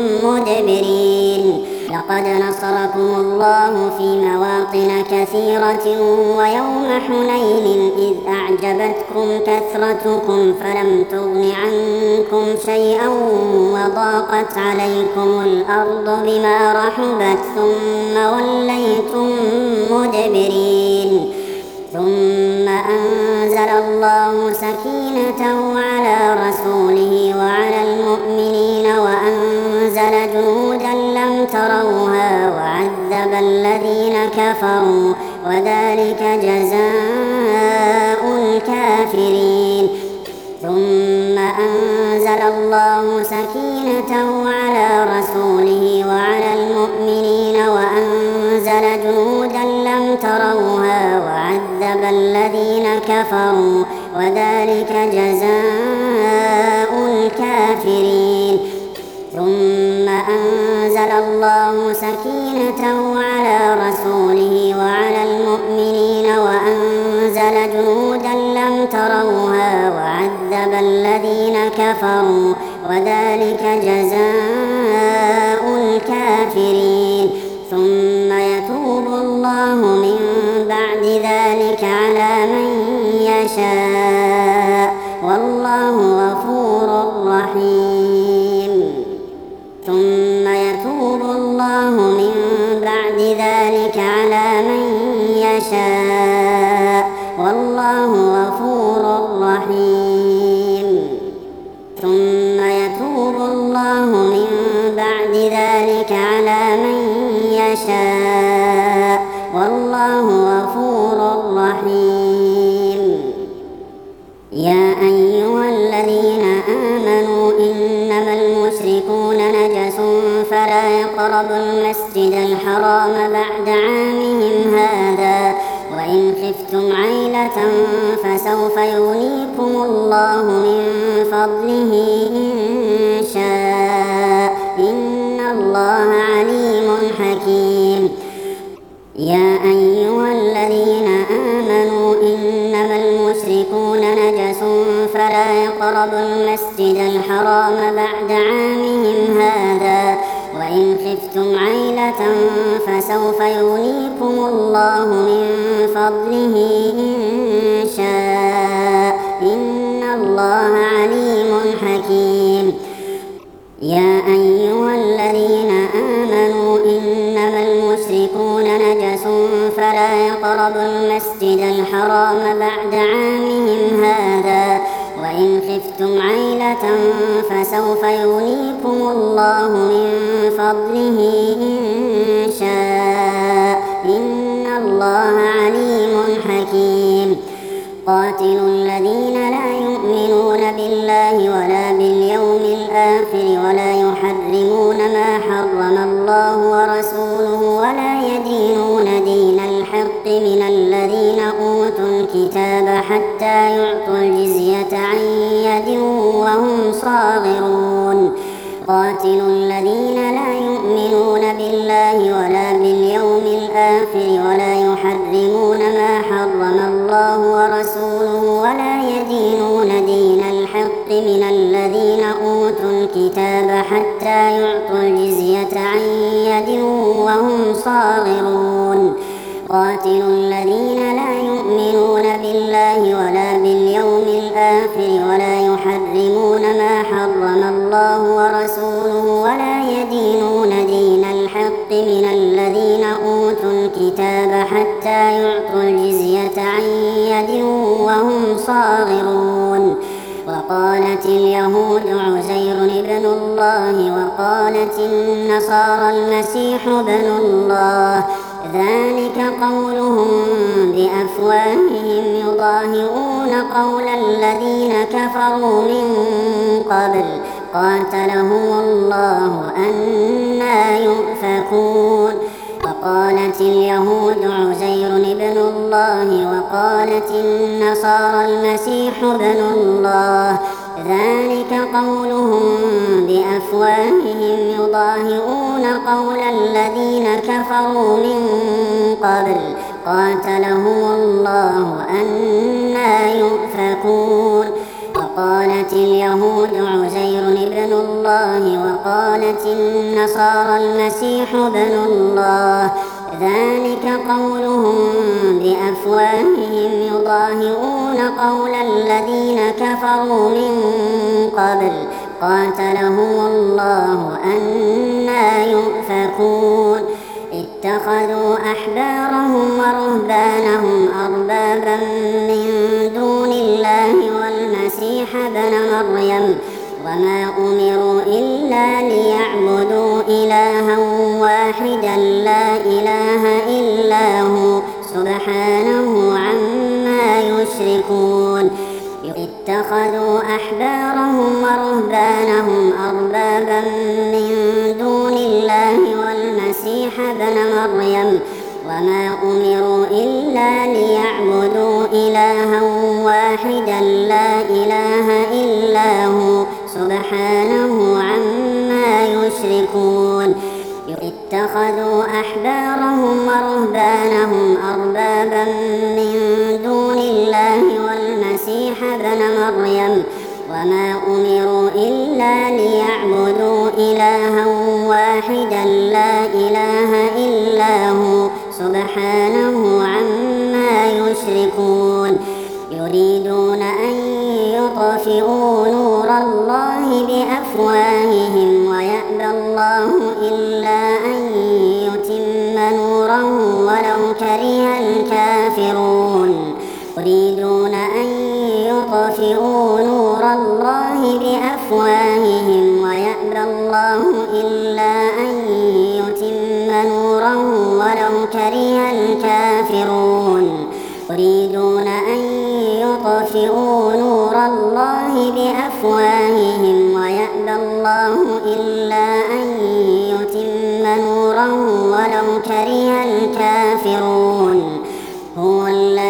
مدبرين. لقد نصركم الله في مواطن كثيرة ويوم حنين إذ أعجبتكم كثرتكم فلم تغن عنكم شيئا وضاقت عليكم الأرض بما رحبت ثم وليتم مدبرين. ثم أنزل الله سكينته على رسوله وعلى المؤمنين وأنزل جنودا لم تروها وعذب الذين كفروا وذلك جزاء الكافرين. ثم أنزل الله سكينته على رسوله وعلى المؤمنين وأنزل جنودا لم تروها وعذب الذين كفروا وذلك جزاء الكافرين. ثم أنزل الله سكينته على رسوله وعلى المؤمنين وأنزل جنودا لم تروها وعذب الذين كفروا وذلك جزاء الكافرين. ثم يتوب الله من بعد ذلك على من يشاء والله غفور رحيم. ثم يتوب الله من بعد ذلك على من يشاء والله غفور رحيم. ثم يتوب الله من بعد ذلك على من يشاء والله غفور رحيم. يا أيها الذين آمنوا إنما المشركون نجس فلا يقربوا يقربوا المسجد الحرام بعد عامهم هذا وإن خفتم عيلة فسوف يغنيكم الله من فضله إن شاء إن الله عليم حكيم. يا أيها الذين آمنوا إنما المشركون نجس فلا يقربوا المسجد الحرام بعد عامهم هذا وإن خفتم عيلة فسوف يغنيكم الله من فضله إن شاء إن الله عليم حكيم. يا أيها الذين آمنوا إنما المشركون نجس فلا يقربوا المسجد الحرام بعد عامهم هذا وإن خفتم عيلة فسوف يغنيكم الله من فضله إن شاء إن الله عليم حكيم. قاتلوا الذين لا يؤمنون بالله ولا باليوم الآخر ولا يحرمون ما حرم الله ورسوله ولا يدينون دين الحق من الذين أوتوا الكتاب حتى يعطوا الجزية عن يد وهم صاغرون. قاتلوا الذين لا يؤمنون بالله ولا باليوم الآخر ولا يحرمون ما حرم الله ورسوله ولا يدينون دين الحق من الذين أوتوا الكتاب حتى يعطوا الجزية عن يد وهم صاغرون. قاتلوا الذين لا يؤمنون بالله ولا باليوم الآخر ولا يحرمون ما حرم الله ورسوله ولا يدينون دين الحق من الذين أوتوا الكتاب حتى يعطوا الجزية عن يد وهم صاغرون. وقالت اليهود عزير ابن الله وقالت النصارى المسيح ابن الله ذلك قولهم بأفواههم يضاهئون قول الذين كفروا من قبل قاتلهم الله أنى يؤفكون. وقالت اليهود عزير ابن الله وقالت النصارى المسيح ابن الله ذلك قولهم بأفواههم يضاهئون قول الذين كفروا من قبل قاتلهم الله أنى يؤفكون. وقالت اليهود عزير ابن الله وقالت النصارى المسيح ابن الله ذلك قولهم بأفواههم يضاهئون قول الذين كفروا من قبل قاتلهم الله أنى يؤفكون. اتخذوا أحبارهم ورهبانهم أربابا من دون الله والمسيح ابن مريم وما أمروا إلا ليعبدوا إلها واحدا لا إله إلا هو سبحانه عما يشركون. اتخذوا أحبارهم ورهبانهم أربابا من دون الله والمسيح ابن مريم وما أمروا إلا ليعبدوا إلها واحدا لا إله إلا هو سبحانه عما يشركون. اتخذوا أحبارهم ورهبانهم أربابا من دون الله والمسيح ابن مريم وما أمروا إلا ليعبدوا إلها واحدا لا إله إلا هو سبحانه عما يشركون. يريدون أن يطفئوا نور الله بأفواههم ويأبى الله إلا أن يتم نوره ولو كره الكافرون. يريدون أن يطفئوا نور الله بأفواههم ويأبى الله إلا أن يتم نوره ولو كره الكافرون. يريدون أن يطفئوا نور الله بأفواههم ويأبى الله إلا أن يتم نوره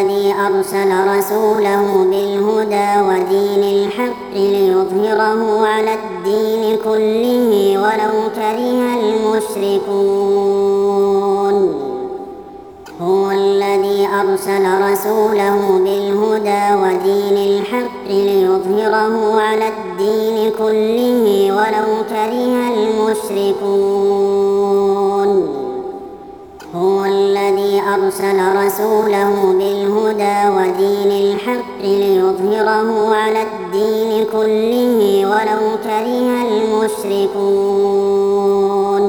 الذي أرسل رسوله بالهدى ودين الحق ليظهره على الدين كله ولو كره المشركون هو الذي أرسل رسوله بالهدى ودين الحق ليظهره على الدين كله ولو كره المشركون هو الذي أرسل رسوله بالهدى ودين الحق ليظهره على الدين كله ولو كره المشركون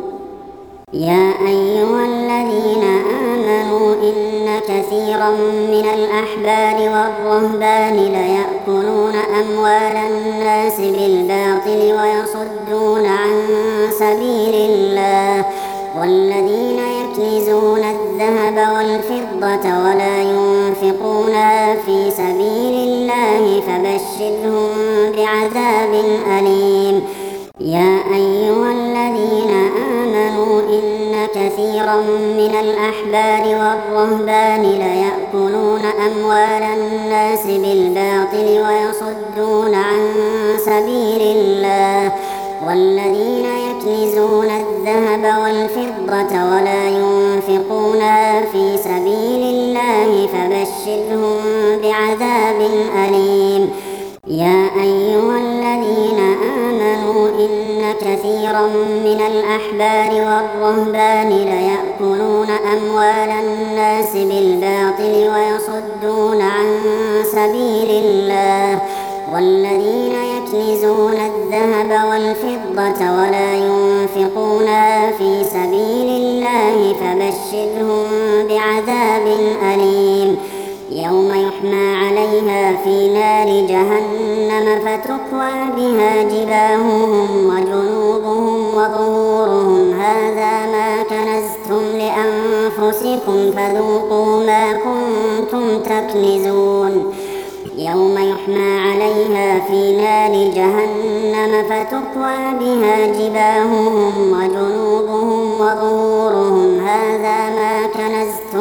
يا أيها الذين آمنوا إن كثيرا من الأحبار والرهبان ليأكلون أموال الناس بالباطل ويصدون عن سبيل الله والذين يكنزون الذهب والفضة ولا ينفقونها في سبيل الله فبشرهم بعذاب أليم يا أيها الذين آمنوا إن كثيرا من الأحبار والرهبان ليأكلون أموال الناس بالباطل ويصدون عن سبيل الله والذين يكنزون الذهب والفضة ولا ينفقونها في سبيل الله فبشرهم بعذاب أليم يا أيها الذين آمنوا إن كثيرا من الأحبار والرهبان ليأكلون أموال الناس بالباطل ويصدون عن سبيل الله والذين يكنزون الذهب والفضة ولا ينفقونها في سبيل الله فبشرهم بعذاب أليم يوم يحمى عليها في نار جهنم فتكوى بها جباههم وجنوبهم وظهورهم هذا ما كنزتم لأنفسكم فذوقوا ما كنتم تكنزون يوم يحمى عليها في نار جهنم فتكوى بها جباههم وجنوبهم وظهورهم هذا ما كنزتم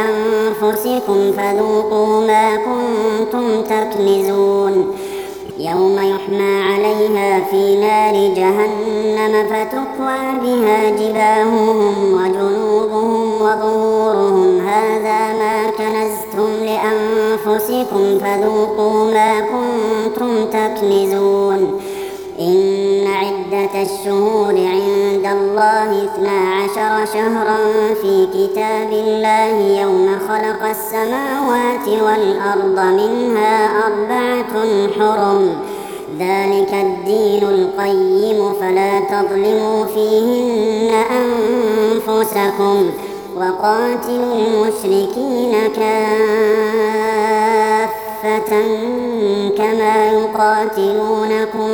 لأنفسكم فذوقوا ما كنتم تكنزون يوم يحمى عليها في نار جهنم فتكوى بها جباههم وجنوبهم وظهورهم هذا ما كنزتم لأنفسكم فذوقوا ما كنتم تكنزون إن عدة الشهور عند الله اثنا عشر شهرا في كتاب الله يوم خلق السماوات والأرض منها أربعة حرم ذلك الدين القيم فلا تظلموا فيهن أنفسكم وقاتلوا المشركين كافة كما يقاتلونكم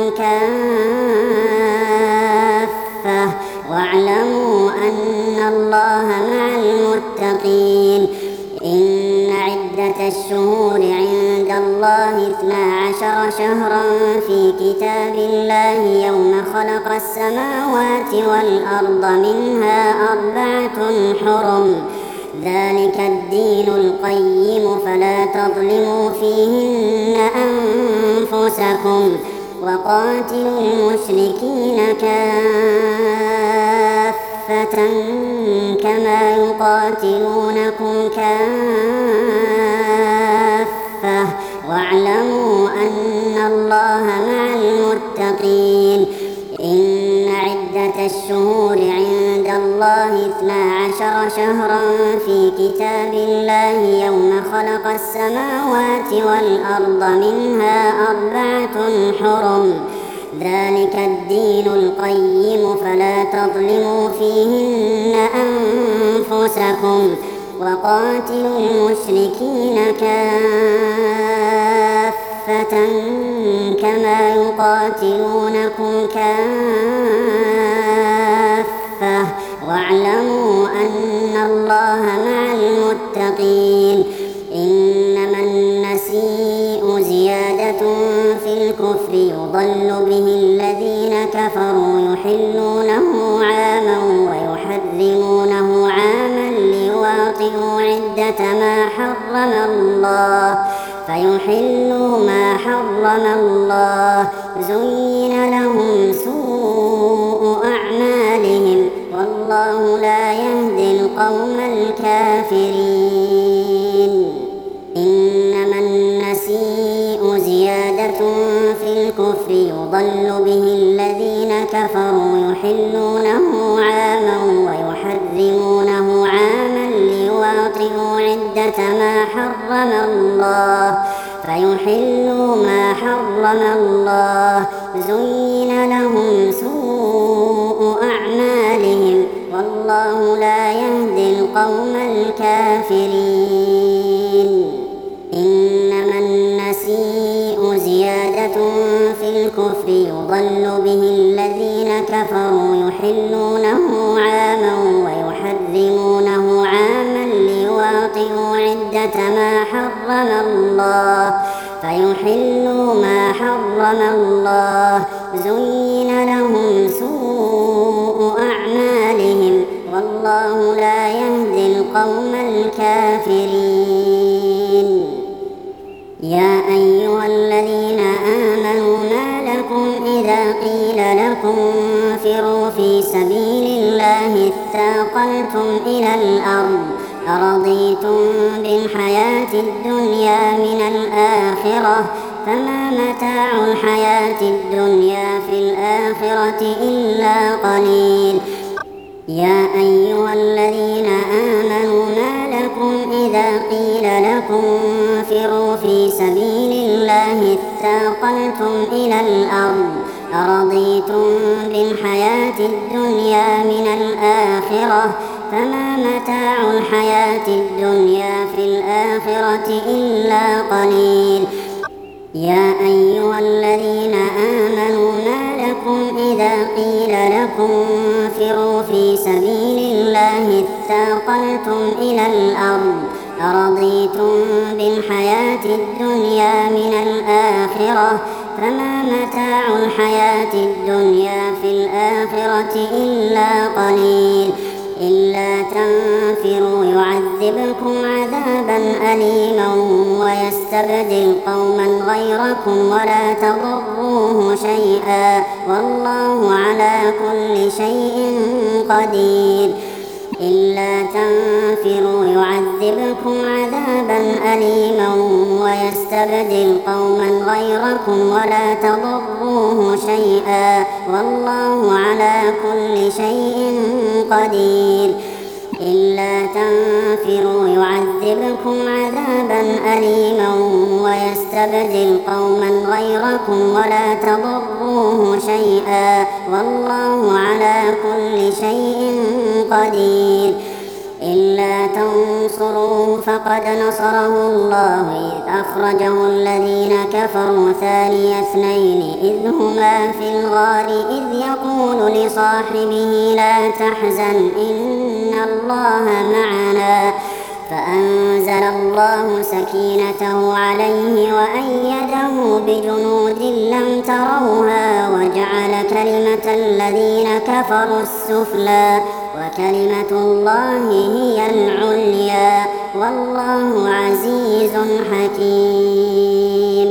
كافة واعلموا أن الله مع المتقين إن عدة الشهور عند الله اثنا عشر شهرا في كتاب الله يوم خلق السماوات والأرض منها أربعة حرم ذلك الدين القيم فلا تظلموا فيهن أنفسكم وقاتلوا المشركين كافة كما يقاتلونكم كافة واعلموا أن الله مع المتقين إن عدة الشهور عند الله اثنا عشر شهرا في كتاب الله يوم خلق السماوات والأرض منها أربعة حرم ذلك الدين القيم فلا تظلموا فيهن أنفسكم وقاتلوا المشركين كافة كما يقاتلونكم كافة واعلموا أن الله مع المتقين إنما النسيء زيادة في الكفر يضل به الذين كفروا يحلونه عاما ويحرمونه عاما ليواطئوا ليواطئوا عدة ما حرم الله فيحلوا ما حرم الله. زين لهم سوء أعمالهم والله لا يهدي القوم الكافرين. إنما النسيء زيادة في الكفر يضل به الذين كفروا يحلونه عاما ويحرمونه عاما ليواطئوا عدة ما حرم الله فيحلوا ما حرم الله. زين لهم سوء أعمالهم والله لا يهدي القوم الكافرين. إنما النسيء زيادة في الكفر يضل به الذين كفروا يحلونه عاما ويحرمونه عاما ليواطئوا عدة ما حرم الله فيحلوا ما حرم الله. زين لهم سوء أعمالهم والله لا يهدي القوم الكافرين. يا أيها الذين آمنوا ما لكم إذا قيل لكم انفروا في سبيل الله اثاقلتم إلى الأرض أرضيتم بالحياة الدنيا من الآخرة فما متاع الحياة الدنيا في الآخرة إلا قليل. يا أيها الذين آمنوا ما لكم إذا قيل لكم انفروا في سبيل الله اثاقلتم إلى الأرض أرضيتم بالحياة الدنيا من الآخرة فما متاع الحياة الدنيا في الآخرة إلا قليل. يا أيها الذين آمنوا ما لكم إذا قيل لكم انفروا في سبيل الله اثاقلتم إلى الأرض أرضيتم بالحياة الدنيا من الآخرة فما متاع الحياة الدنيا في الآخرة إلا قليل. إلا تنفروا يعذبكم عذابا أليما ويستبدل قوما غيركم ولا تضروه شيئا والله على كل شيء قدير. إلا تنفروا يعذبكم عذابا أليما ويستبدل قوما غيركم ولا تضروه شيئا والله على كل شيء قدير. إلا تنفروا يعذبكم عذابا أليما ويستبدل قوما غيركم ولا تضروه شيئا والله على كل شيء قدير. إلا تنصروه فقد نصره الله إذ أخرجه الذين كفروا ثاني اثنين إذ هما في الغار إذ يقول لصاحبه لا تحزن إن الله معنا فأنزل الله سكينته عليه وأيده بجنود لم تروها وجعل كلمة الذين كفروا السفلى وكلمة الله هي العليا والله عزيز حكيم.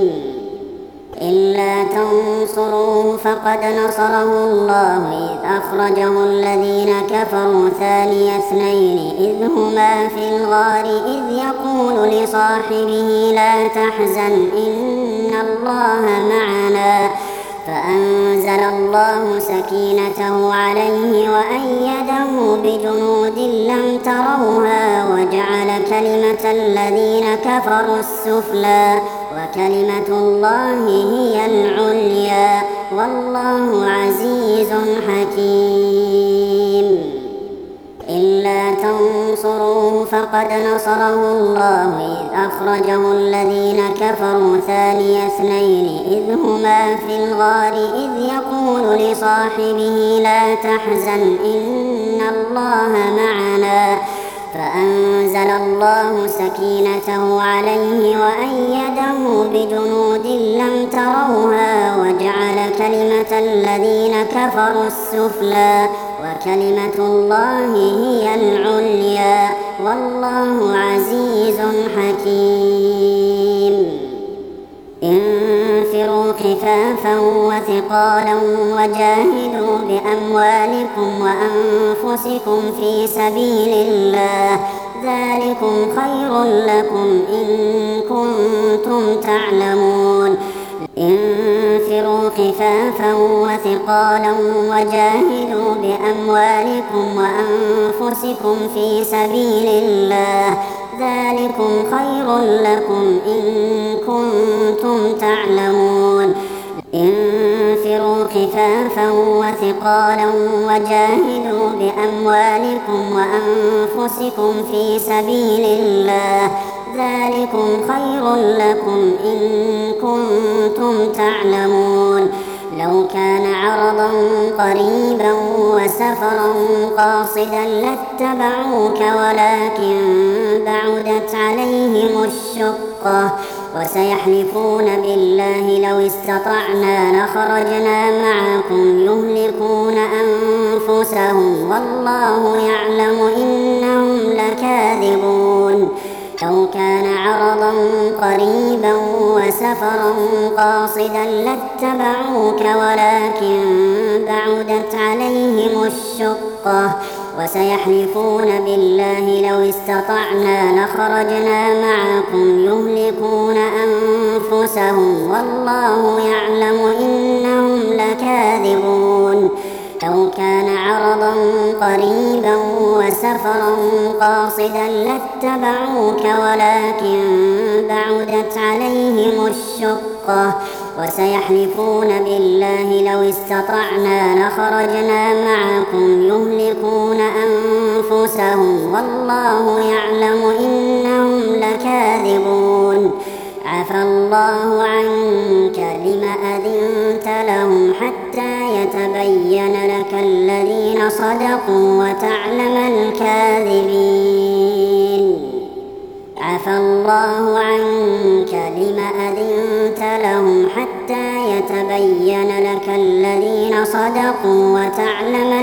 إلا تنصروه فقد نصره الله إذ أخرجه الذين كفروا ثاني اثنين إذ هما في الغار إذ يقول لصاحبه لا تحزن إن الله معنا فأنزل الله سكينته عليه وأيده بجنود لم تروها وجعل كلمة الذين كفروا السفلى وكلمة الله هي العليا والله عزيز حكيم. إلا تنصروه فقد نصره الله إذ أخرجه الذين كفروا ثاني اثنين إذ هما في الغار إذ يقول لصاحبه لا تحزن إن الله معنا فأنزل الله سكينته عليه وأيده بجنود لم تروها وجعل كلمة الذين كفروا السفلى وكلمة الله هي العليا والله عزيز حكيم. انفروا خفافا وثقالا وجاهدوا بأموالكم وأنفسكم في سبيل الله ذلكم خير لكم إن كنتم تعلمون. انفروا خفافا وثقالا وجاهدوا بأموالكم وأنفسكم في سبيل الله ذلكم خير لكم إن كنتم تعلمون. انفروا خفافا وثقالا وجاهدوا بأموالكم وأنفسكم في سبيل الله ذلكم خير لكم إن كنتم تعلمون. لو كان عرضا قريبا وسفرا قاصدا لاتبعوك ولكن بعدت عليهم الشقة وسيحلفون بالله لو استطعنا لخرجنا معكم يهلكون أنفسهم والله يعلم إنهم لكاذبون. لو كان عرضا قريبا وسفرا قاصدا لاتبعوك ولكن بعدت عليهم الشقة وسيحلفون بالله لو استطعنا لخرجنا معكم يهلكون أنفسهم والله يعلم إنهم لكاذبون. لو كان عرضا قريبا وسفرا قاصدا لاتبعوك ولكن بعدت عليهم الشقة وسيحلفون بالله لو استطعنا لخرجنا معكم يهلكون أنفسهم والله يعلم إنهم لكاذبون. عفى الله عنك لم أذنت لهم حتى يتبين لك الذين صدقوا وتعلم الكاذبين. عفى الله عنك لم أذنت لهم حتى يتبين لك الذين صدقوا وتعلم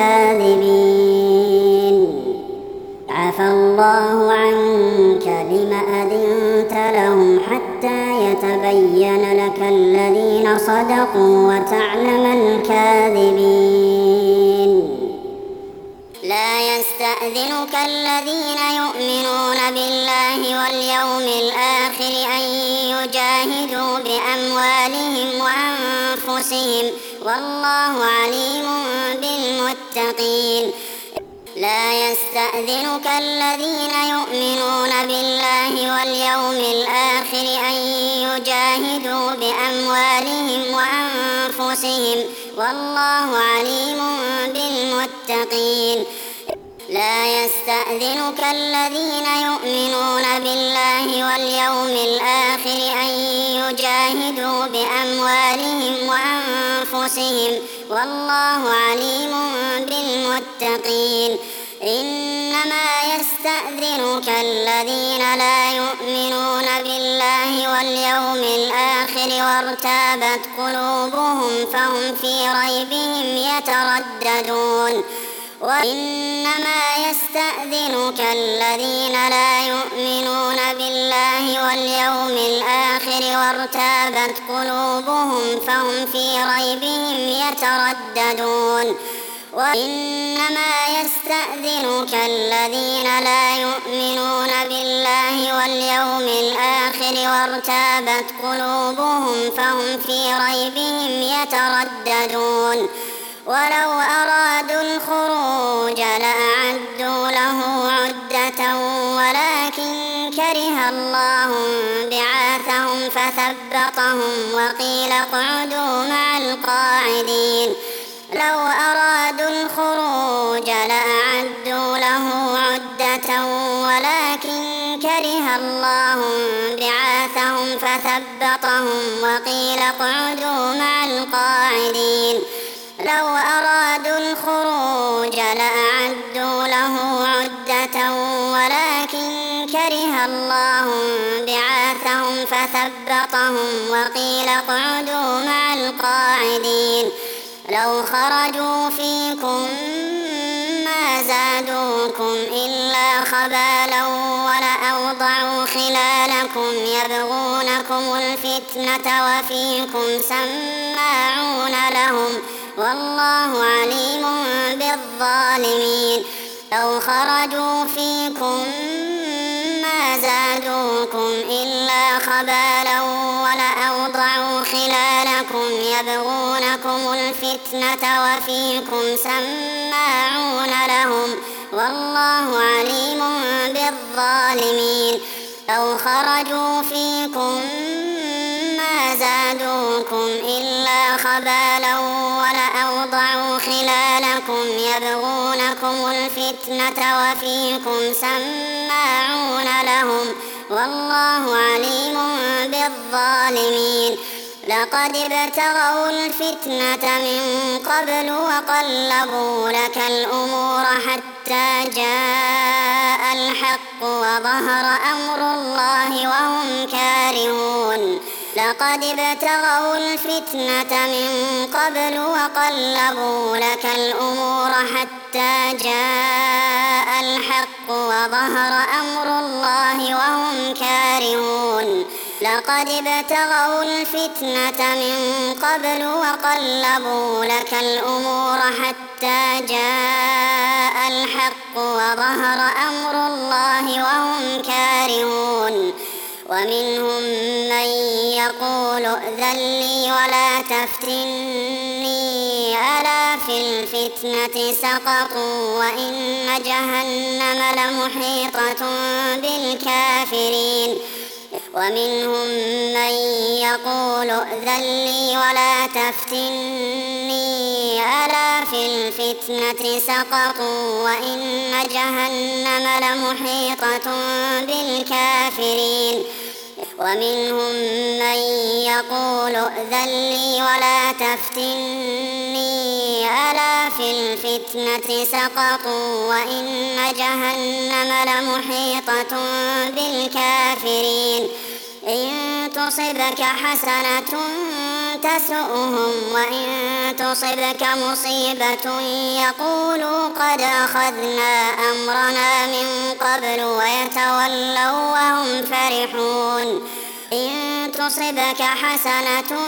الكاذبين. عفى الله عنك لم أذنت لهم حتى يتبين لك الذين صدقوا وتعلم الكاذبين. لا يستأذنك الذين يؤمنون بالله واليوم الآخر أن يجاهدوا بأموالهم وأنفسهم والله عليم بالمتقين. لا يستأذنك الذين يؤمنون بالله واليوم الآخر أن يجاهدوا بأموالهم وأنفسهم والله عليم بالمتقين. لا يستأذنك الذين يؤمنون بالله واليوم الآخر أن يجاهدوا بأموالهم وأنفسهم والله عليم بالمتقين. إنما يستأذنك الذين لا يؤمنون بالله واليوم الآخر وارتابت قلوبهم فهم في ريبهم يترددون. وإنما يستأذنك الذين لا يؤمنون بالله واليوم الآخر وارتابت قلوبهم فهم في ريبهم يترددون. وإنما يستأذنك الذين لا يؤمنون بالله واليوم الآخر وارتابت قلوبهم فهم في ريبهم يترددون. ولو أرادوا الخروج لأعدوا له عدة ولكن كره الله بعاثهم فثبطهم وقيل اقعدوا مع القاعدين. لو أرادوا الخروج لأعدوا له عدة ولكن كره الله بعاثهم فثبطهم وقيل اقعدوا مع القاعدين. لو أرادوا الخروج لأعدوا له عدة ولكن كره الله بعاثهم فثبطهم وقيل اقعدوا مع القاعدين. لو خرجوا فيكم زادوكم إلا خبالا ولأوضعوا خلالكم يبغونكم الفتنة وفيكم سماعون لهم والله عليم بالظالمين. لو خرجوا فيكم ما زادوكم إلا خبالا ولأوضعوا خلالكم يبغونكم الفتنة وفيكم سماعون لهم والله عليم بالظالمين. لو خرجوا فيكم ما زادوكم إلا خبالا ولأوضعوا خلالكم يبغونكم الفتنة وفيكم سماعون لهم والله عليم بالظالمين. لقد ابتغوا الفتنة من قبل وقلبوا لك الأمور حتى جاء الحق وظهر أمر الله وهم كارهون. لقد ابتغوا الفتنة من قبل وقلبوا لك الأمور حتى جاء الحق وظهر أمر الله وهم كارهون. لقد ابتغوا الفتنة من قبل وقلبوا لك الأمور حتى جاء الحق وظهر أمر الله وهم كارهون. ومنهم من يقول ائذن لي ولا تفتني ألا في الفتنة سقطوا وإن جهنم لمحيطة بالكافرين. ومنهم من يقول ائذن لي ولا تفتني ألا في الفتنة سقطوا وإن جهنم لمحيطة بالكافرين. ومنهم من يقول ائذن لي ولا تفتني ألا في الفتنة سقطوا وإن جهنم لمحيطة بالكافرين. إن تصبك حسنة تسؤهم وإن تصبك مصيبة يقولوا قد أخذنا أمرنا من قبل ويتولوا وهم فرحون. إن تصبك حسنة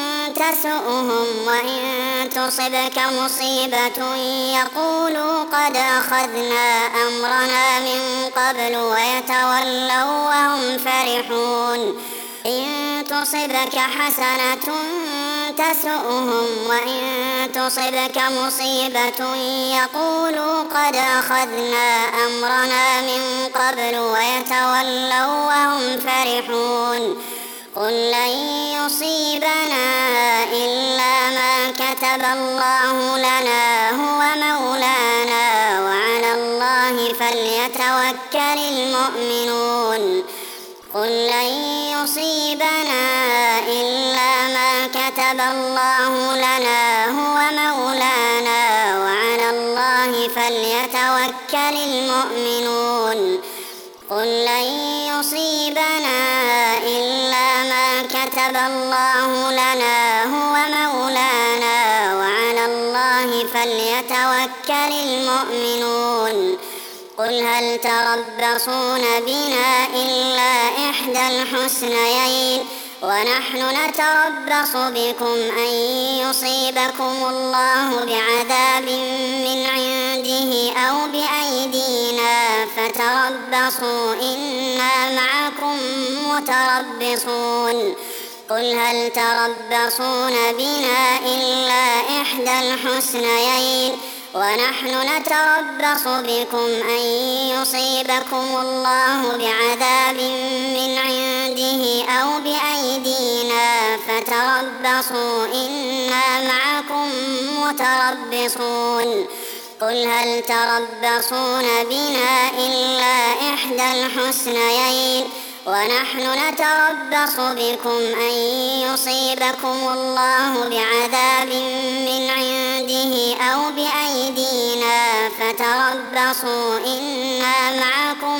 تسؤهم وإن تصبك مصيبة يقولوا قد أخذنا أمرنا من قبل ويتولوا وهم فرحون. إن تصبك حسنة تسؤهم وإن تصبك مصيبة يقولوا قد أخذنا أمرنا من قبل ويتولوا وهم فرحون. قل لن يصيبنا إلا ما كتب الله لنا هو مولانا وعلى الله فليتوكل المؤمنون. قل لن يصيبنا إلا ما كتب الله لنا هو مولانا وعلى الله فليتوكل المؤمنون. قل لن يصيبنا إلا ما كتب الله لنا هو مولانا وعلى الله فليتوكل المؤمنون. قل هل تربصون بنا إلا إحدى الحسنيين ونحن نتربص بكم أن يصيبكم الله بعذاب من عنده أو بأيدينا فتربصوا إنا معكم متربصون. قل هل تربصون بنا إلا إحدى الحسنيين ونحن نتربص بكم أن يصيبكم الله بعذاب من عنده أو بأيدينا فتربصوا إنا معكم متربصون. قل هل تربصون بنا إلا إحدى الحسنيين ونحن نتربص بكم أن يصيبكم الله بعذاب من عنده أو بأيدينا فتربصوا إنا معكم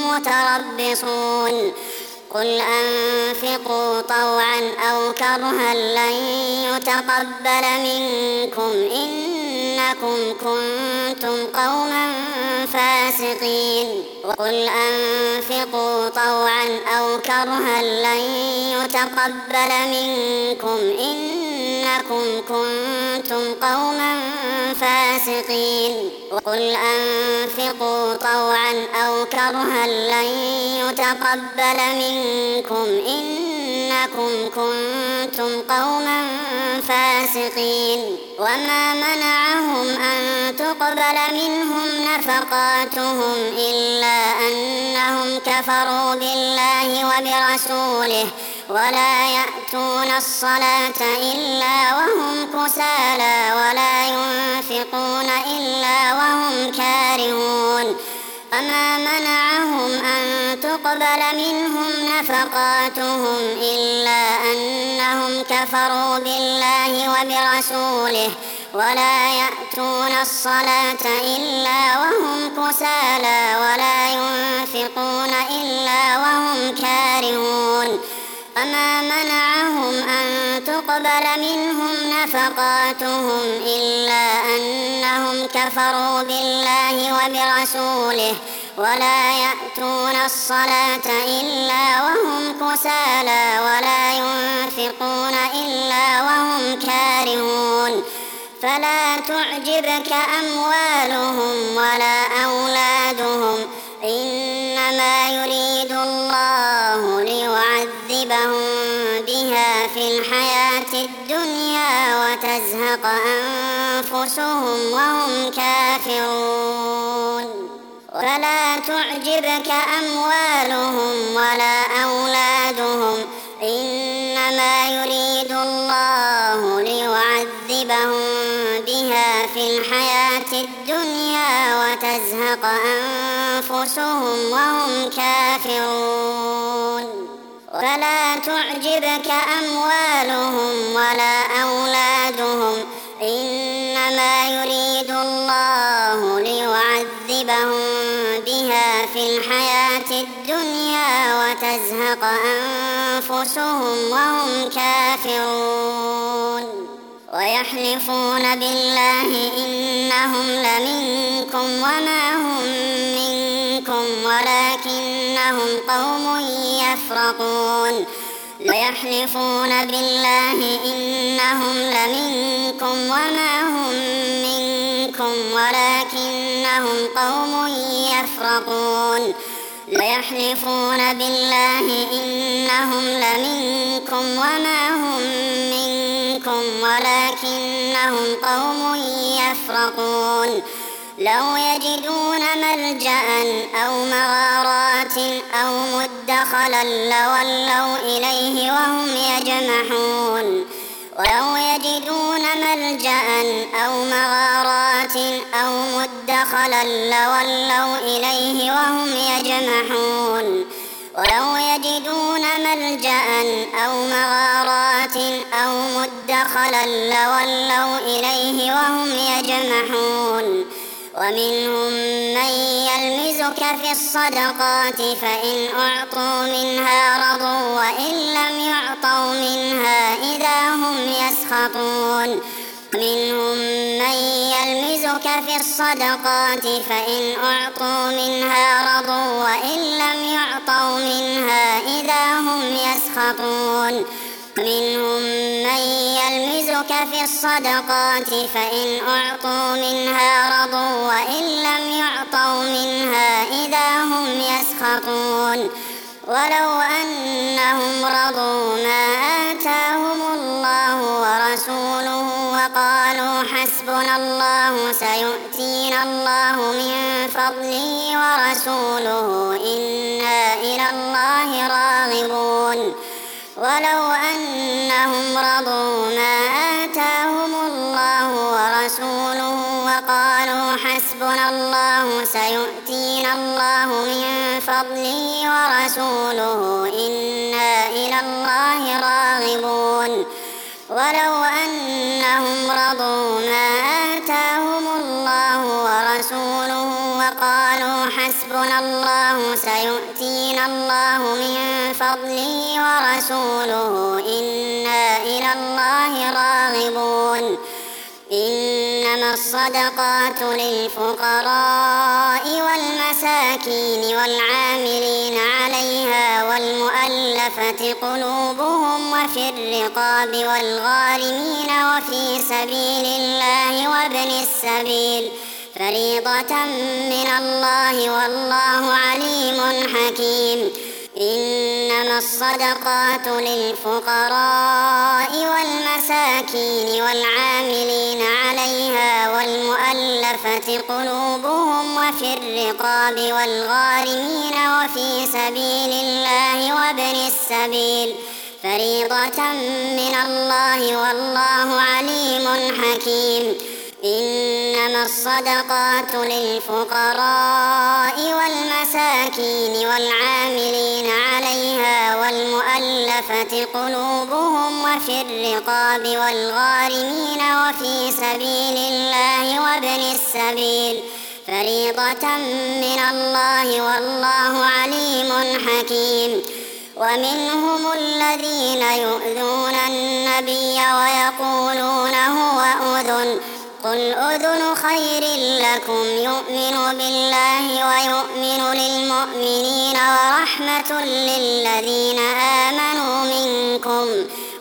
متربصون. قل أنفقوا طوعا أو كرها لن يتقبل منكم إنما إنكم كنتم قوما فاسقين وقل أنفقوا طوعا أو كرها لن يتقبل منكم إنكم كنتم قوما فاسقين وقل أنفقوا طوعا أو كرها لن يتقبل منكم إنكم كنتم قوما فاسقين وما منعهم أن تقبل منهم نفقاتهم إلا أنهم كفروا بالله وبرسوله ولا يأتون الصلاة إلا وهم كسالى ولا ينفقون إلا وهم كارهون وما منعهم أن تقبل منهم نفقاتهم إلا أنهم كفروا بالله وبرسوله ولا يأتون الصلاة إلا وهم كسالى ولا ينفقون إلا وهم كارهون وما منعهم أن تقبل منهم نفقاتهم إلا أنهم كفروا بالله وبرسوله ولا يأتون الصلاة إلا وهم كسالى ولا ينفقون إلا وهم كارهون فلا تعجبك أموالهم ولا أولادهم إنما يريد الله ليعذبهم بها في الحياة الدنيا وتزهق أنفسهم وهم كافرون فلا تعجبك أموالهم ولا أولادهم إنما يريد الله ليعذبهم بها في الحياة الدنيا وتزهق أنفسهم وهم كافرون فلا تعجبك أموالهم ولا أولادهم إنما يريد الله ليعذبهم بها في الحياة الدنيا وتزهق أنفسهم وهم كافرون ويحلفون بالله إنهم لمنكم وما هم منكم ولكنهم قوم يفرقون ويحلفون بالله إنهم لمنكم وما هم منكم ولكنهم قوم يفرقون ويحلفون بالله إنهم لمنكم وما هم منكم ولكنهم قوم يفرقون لو يجدون ملجأ أو مغارات أو مدخلا لولوا إليه وهم يجمحون ولو يجدون ملجأ أو مغارات أو مدخلا لولوا إليه وهم يجمحون ولو يجدون ملجأ أو مغارات أو مدخلا لولوا إليه وهم يجمحون ومنهم من يلمزك في الصدقات فإن أعطوا منها رضوا وإن لم يعطوا منها إذا هم يسخطون منهم من يلمزك في الصدقات فإن أعطوا منها رضوا وإن لم يعطوا منها إذا هم يسخطون منهم من يلمزك في الصدقات فإن أعطوا منها رضوا وإن لم يعطوا منها إذا هم يسخطون ولو أنهم رضوا ما آتاهم الله ورسوله وقالوا حسبنا الله سيؤتينا الله من فضله ورسوله إنا إلى الله راغبون ولو أنهم رضوا ما آتاهم الله ورسوله وقالوا حسبنا الله سيؤتينا الله من فضله ورسوله إنا إلى الله راغبون ولو أنهم رضوا ما آتاهم الله ورسوله وقالوا حسبنا الله سيؤتينا الله من فضله ورسوله إنا إلى الله راغبون إنما إنما الصدقات للفقراء والمساكين والعاملين عليها والمؤلفة قلوبهم وفي الرقاب والغارمين وفي سبيل الله وابن السبيل فريضة من الله والله عليم حكيم. إنما الصدقات للفقراء والمساكين والعاملين عليها والمؤلفة قلوبهم وفي الرقاب والغارمين وفي سبيل الله وابن السبيل فريضة من الله والله عليم حكيم. إنما الصدقات للفقراء والمساكين والعاملين عليها والمؤلفة قلوبهم وفي الرقاب والغارمين وفي سبيل الله وابن السبيل فريضة من الله والله عليم حكيم. ومنهم الذين يؤذون النبي ويقولون هو أذن قل أذن خير لكم يؤمن بالله ويؤمن للمؤمنين ورحمة للذين آمنوا منكم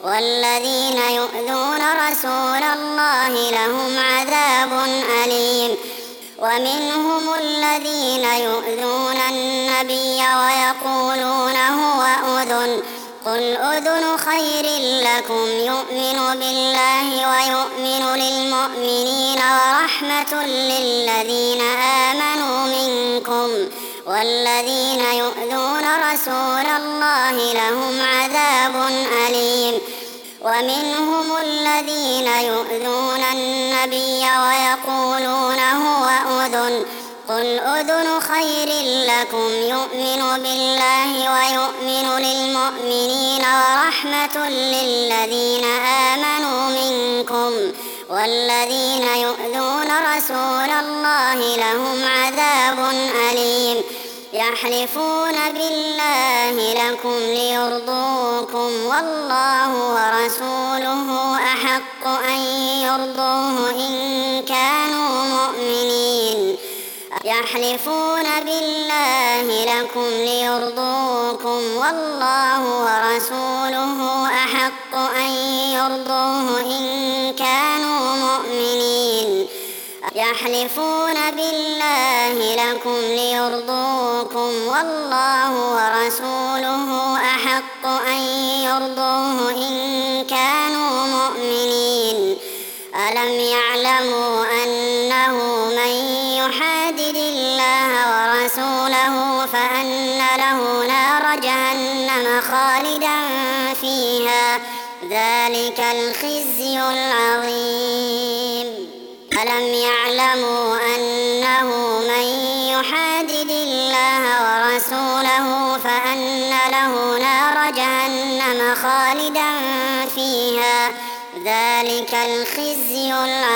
والذين يؤذون رسول الله لهم عذاب أليم. ومنهم الذين يؤذون النبي ويقولون هو أذن قل أذن خير لكم يؤمن بالله ويؤمن للمؤمنين ورحمة للذين آمنوا منكم والذين يؤذون رسول الله لهم عذاب أليم. ومنهم الذين يؤذون النبي ويقولون هو أذن قل أذن خير لكم يؤمن بالله ويؤمن للمؤمنين ورحمة للذين آمنوا منكم والذين يؤذون رسول الله لهم عذاب أليم. يحلفون بالله لكم ليرضوكم والله ورسوله أحق أن يرضوه إن كانوا مؤمنين. يحلفون بالله لكم ليرضوكم والله ورسوله أحق أن يرضوه إن كانوا مؤمنين. يحلفون بالله لكم ليرضوكم والله ورسوله أحق أن يرضوه إن كانوا مؤمنين. ألم يعلموا أنه من يحادد الله ورسوله فأن له نار جهنم خالدا فيها ذلك الخزي العظيم. ألم يعلموا أنه من يحادد الله ورسوله فأن له نار جهنم خالدا فيها ذلك الخزي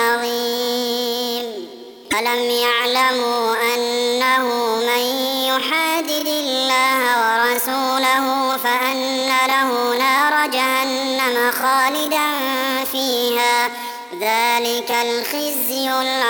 العظيم. ألم يعلموا أنه من يحادد الله ورسوله فأن له نار جهنم خالدا فيها ذلك الخزي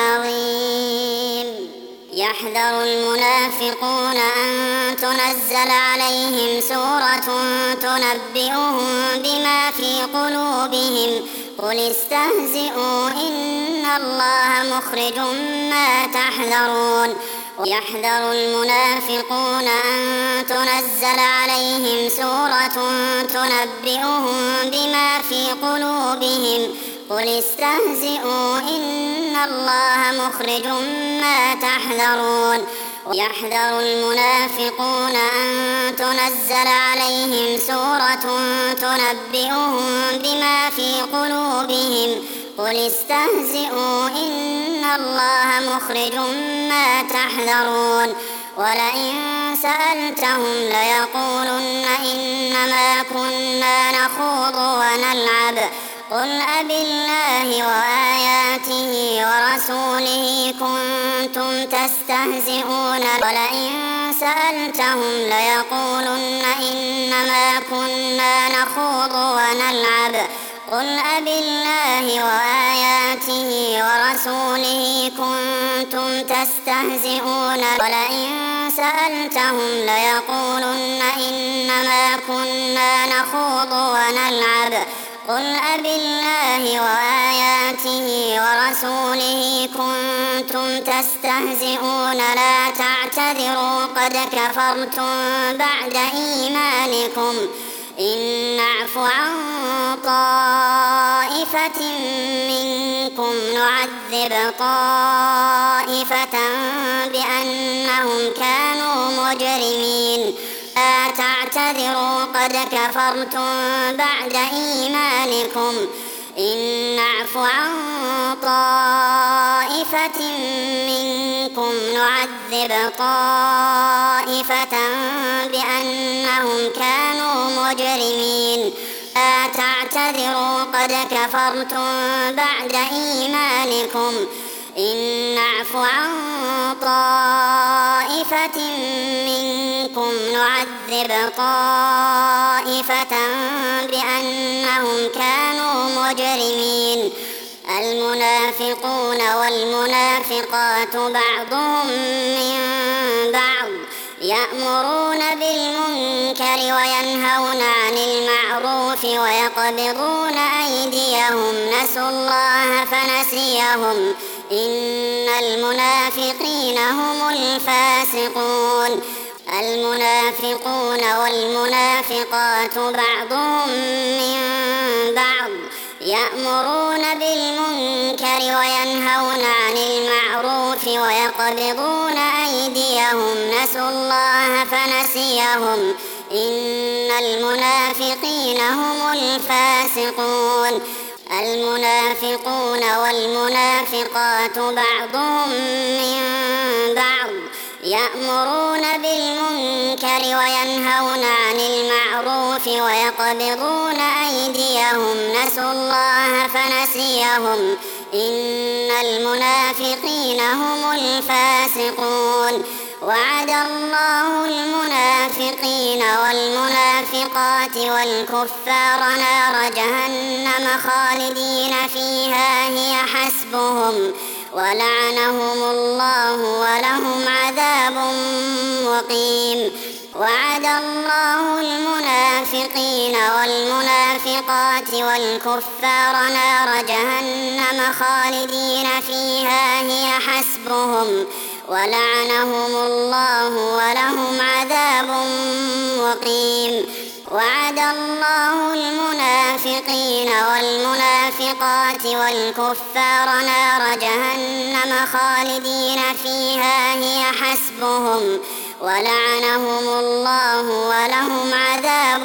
العظيم. يحذر المنافقون أن تنزل عليهم سورة تنبئهم بما في قلوبهم قل استهزئوا إن الله مخرج ما تحذرون. يحذر المنافقون أن تنزل عليهم سورة تنبئهم بما في قلوبهم قل استهزئوا إن الله مخرج ما تحذرون. يحذر المنافقون أن تنزل عليهم سورة تنبئهم بما في قلوبهم قل استهزئوا إن الله مخرج ما تحذرون. ولئن سألتهم ليقولن إنما كنا نخوض ونلعب قل أبالله وآياته ورسوله كنتم تستهزئون. ولئن سألتهم ليقولن إنما كنا نخوض ونلعب قل أبالله وآياته ورسوله كنتم تستهزئون ولئن سألتهم ليقولن إنما كنا نخوض ونلعب قل أبالله وآياته ورسوله كنتم تستهزئون لا تعتذروا قد كفرتم بعد إيمانكم إن نعف عن طائفة منكم نعذب طائفة بأنهم كانوا مجرمين لا تعتذروا قد كفرتم بعد إيمانكم إن نعف عن طائفة منكم نعذب طائفة بأنهم كانوا مجرمين لا تعتذروا قد كفرتم بعد إيمانكم إن نعف عن طائفة منكم نعذب طائفة بأنهم كانوا مجرمين المنافقون والمنافقات بعضهم من بعض يأمرون بالمنكر وينهون عن المعروف ويقبضون أيديهم نسوا الله فنسيهم إن المنافقين هم الفاسقون المنافقون والمنافقات بعضهم من بعض يأمرون بالمنكر وينهون عن المعروف ويقبضون أيديهم نسوا الله فنسيهم إن المنافقين هم الفاسقون المنافقون والمنافقات بعضهم من بعض يأمرون بالمنكر وينهون عن المعروف ويقبضون أيديهم نسوا الله فنسيهم إن المنافقين هم الفاسقون وعد الله المنافقين والمنافقات والكفار نار جهنم خالدين فيها هي حسبهم ولعنهم الله ولهم عذاب مقيم وعد الله المنافقين والمنافقات والكفار نار جهنم خالدين فيها هي حسبهم ولعنهم الله ولهم عذاب مقيم وعد الله المنافقين والمنافقات والكفار نار جهنم خالدين فيها هي حسبهم ولعنهم الله ولهم عذاب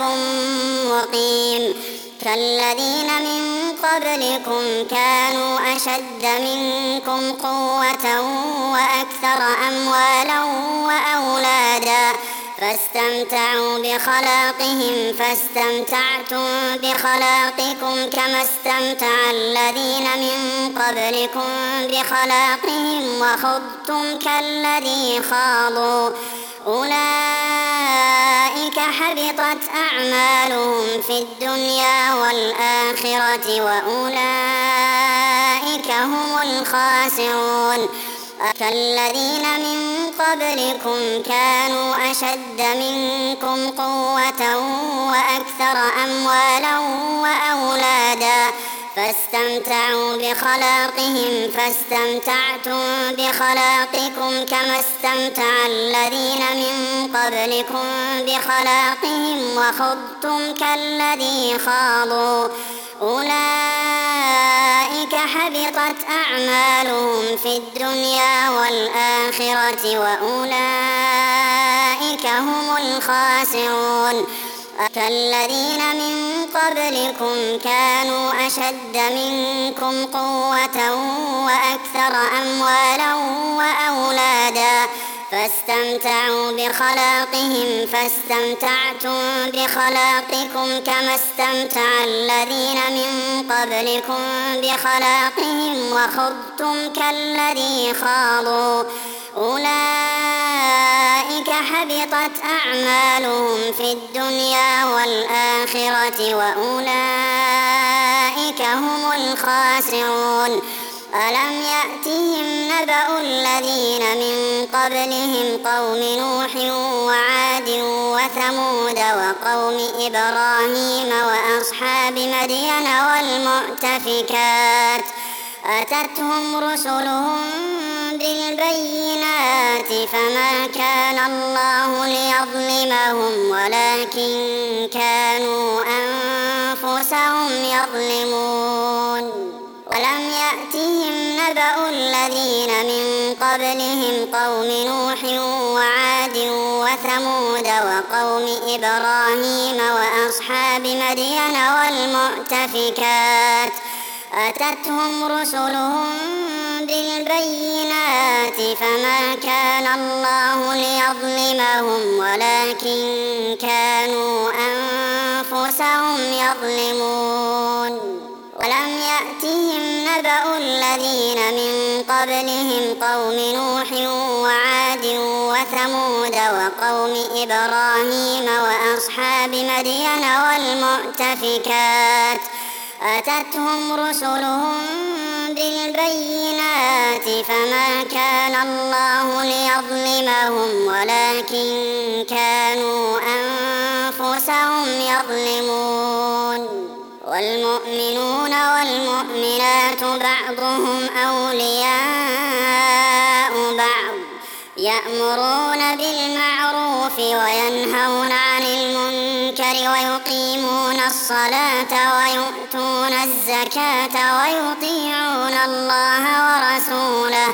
مقيم كالذين من قبلكم كانوا أشد منكم قوة وأكثر أموالا وأولادا فاستمتعوا بخلاقهم فاستمتعتم بخلاقكم كما استمتع الذين من قبلكم بخلاقهم وخضتم كالذي خاضوا أولئك حبطت أعمالهم في الدنيا والآخرة وأولئك هم الخاسرون كالذين من قبلكم كانوا أشد منكم قوة وأكثر أموالا وأولادا فاستمتعوا بخلاقهم فاستمتعتم بخلاقكم كما استمتع الذين من قبلكم بخلاقهم وخضتم كالذي خاضوا أولئك حبطت أعمالهم في الدنيا والآخرة وأولئك هم الخاسرون كالذين من قبلكم كانوا أشد منكم قوة وأكثر أموالا وأولادا فاستمتعوا بخلاقهم فاستمتعتم بخلاقكم كما استمتع الذين من قبلكم بخلاقهم وخضتم كالذي خاضوا أولئك حبطت أعمالهم في الدنيا والآخرة وأولئك هم الخاسرون ألم يأتهم نبأ الذين من قبلهم قوم نوح وعاد وثمود وقوم إبراهيم وأصحاب مدين والمؤتفكات أتتهم رسلهم بالبينات فما كان الله ليظلمهم ولكن كانوا أنفسهم يظلمون ولم يأتهم نبأ الذين من قبلهم قوم نوح وعاد وثمود وقوم إبراهيم وأصحاب مدين والمؤتفكات أتتهم رسلهم بالبينات فما كان الله ليظلمهم ولكن كانوا أنفسهم يظلمون ولم يأتهم نبأ الذين من قبلهم قوم نوح وعاد وثمود وقوم إبراهيم وأصحاب مدين والمؤتفكات أتتهم رسلهم بالبينات فما كان الله ليظلمهم ولكن كانوا أنفسهم يظلمون والمؤمنون والمؤمنات بعضهم أولياء بعض يأمرون بالمعروف وينهون عن المنكر ويقيمون الصلاة ويؤتون الزكاة ويطيعون الله ورسوله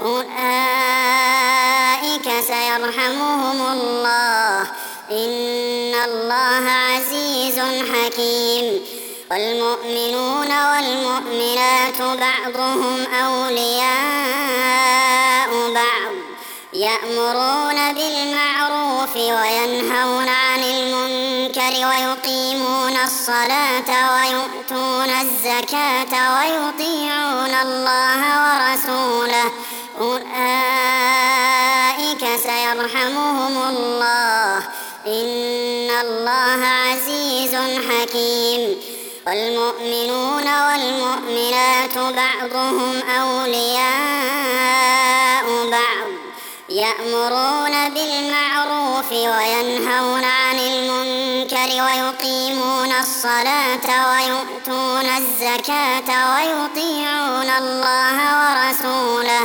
أولئك سيرحمهم الله إن الله عزيز حكيم والمؤمنون والمؤمنات بعضهم أولياء بعض يأمرون بالمعروف وينهون عن المنكر ويقيمون الصلاة ويؤتون الزكاة ويطيعون الله ورسوله أولئك سيرحمهم الله إن الله عزيز حكيم والمؤمنون والمؤمنات بعضهم أولياء بعض يأمرون بالمعروف وينهون عن المنكر ويقيمون الصلاة ويؤتون الزكاة ويطيعون الله ورسوله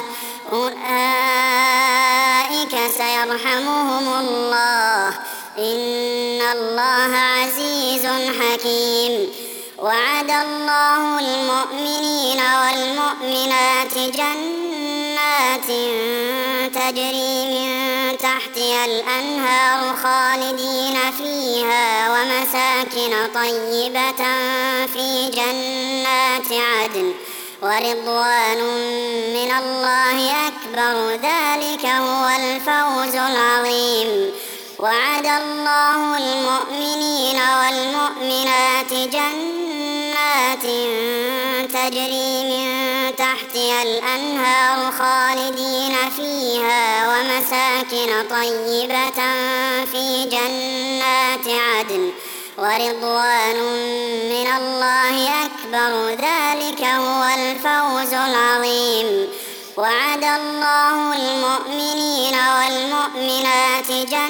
أولئك سيرحمهم الله إن الله عزيز حكيم وعد الله المؤمنين والمؤمنات جنات تجري من تحتها الأنهار خالدين فيها ومساكن طيبة في جنات عدن ورضوان من الله أكبر ذلك هو الفوز العظيم وعد الله المؤمنين والمؤمنات جنات تجري من تحتها الأنهار خالدين فيها ومساكن طيبة في جنات عدن ورضوان من الله أكبر ذلك هو الفوز العظيم وعد الله المؤمنين والمؤمنات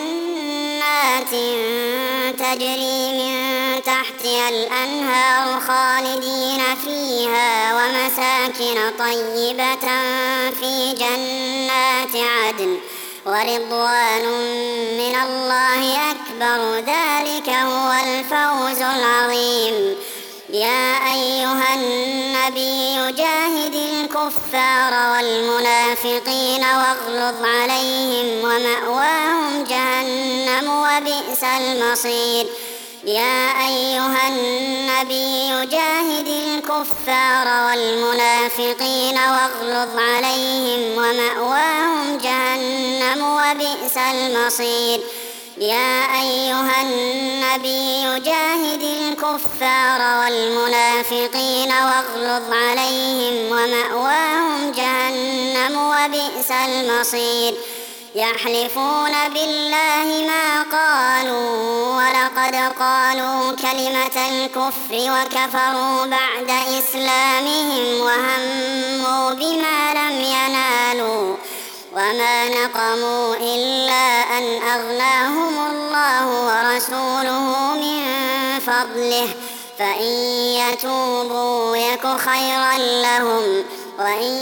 جنات تجري من تحتها الأنهار خالدين فيها ومساكن طيبة في جنات عدن ورضوان من الله أكبر ذلك هو الفوز العظيم يا أيها النبي جاهد الكفار والمنافقين واغلظ عليهم ومأواهم جهنم وبئس المصير يا أيها النبي جاهد الكفار والمنافقين واغلظ عليهم ومأواهم جهنم وبئس المصير يا أيها النبي جاهد الكفار والمنافقين واغلظ عليهم ومأواهم جهنم وبئس المصير يحلفون بالله ما قالوا ولقد قالوا كلمة الكفر وكفروا بعد إسلامهم وهموا بما لم ينالوا وما نقموا إلا أن أغناهم الله ورسوله من فضله فإن يتوبوا يك خيرا لهم وإن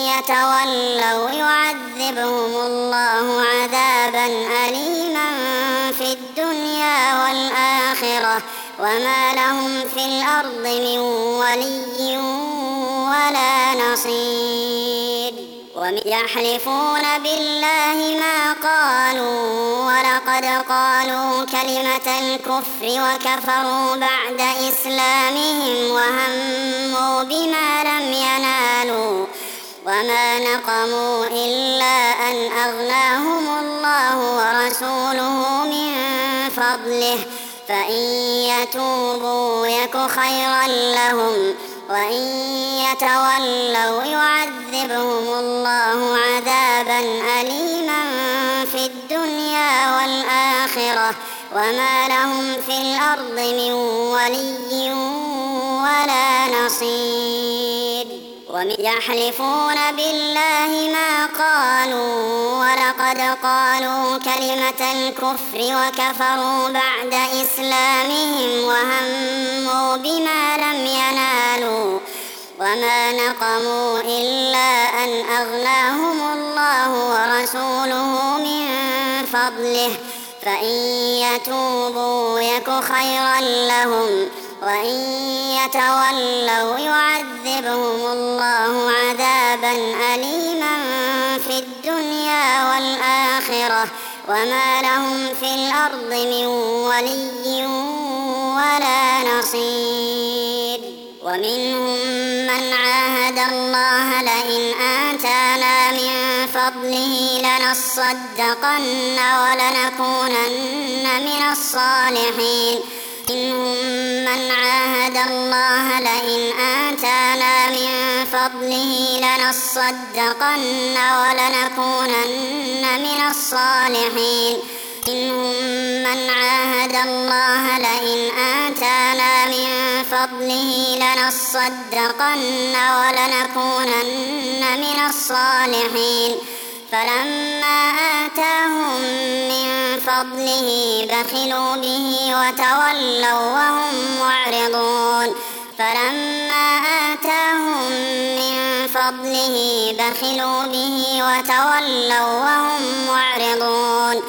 يتولوا يعذبهم الله عذابا أليما في الدنيا والآخرة وما لهم في الأرض من ولي ولا نصير يحلفون بالله ما قالوا ولقد قالوا كلمة الكفر وكفروا بعد إسلامهم وهموا بما لم ينالوا وما نقموا إلا أن أغناهم الله ورسوله من فضله فإن يتوبوا يك خيرا لهم وإن يتولوا يعذبهم الله عذابا أليما في الدنيا والآخرة وما لهم في الأرض من ولي ولا نصير يحلفون بالله ما قالوا ولقد قالوا كلمة الكفر وكفروا بعد إسلامهم وهموا بما لم ينالوا وما نقموا إلا أن أغناهم الله ورسوله من فضله فإن يتوبوا يك خيرا لهم وإن يتولوا يعذبهم الله عذابا أليما في الدنيا والآخرة وما لهم في الأرض من ولي ولا نصير ومنهم من عاهد الله لئن آتانا من فضله لنصدقن ولنكونن من الصالحين منهم من عاهد الله لئن آتانا من فضله لنصدقن ولنكونن من الصالحين منهم من عاهد الله لئن آتانا من فضله لنصدقن ولنكونن من الصالحين فلما آتاهم من فضله بخلوا به وتولوا وهم معرضون فلما آتاهم من فضله بخلوا به وتولوا وهم معرضون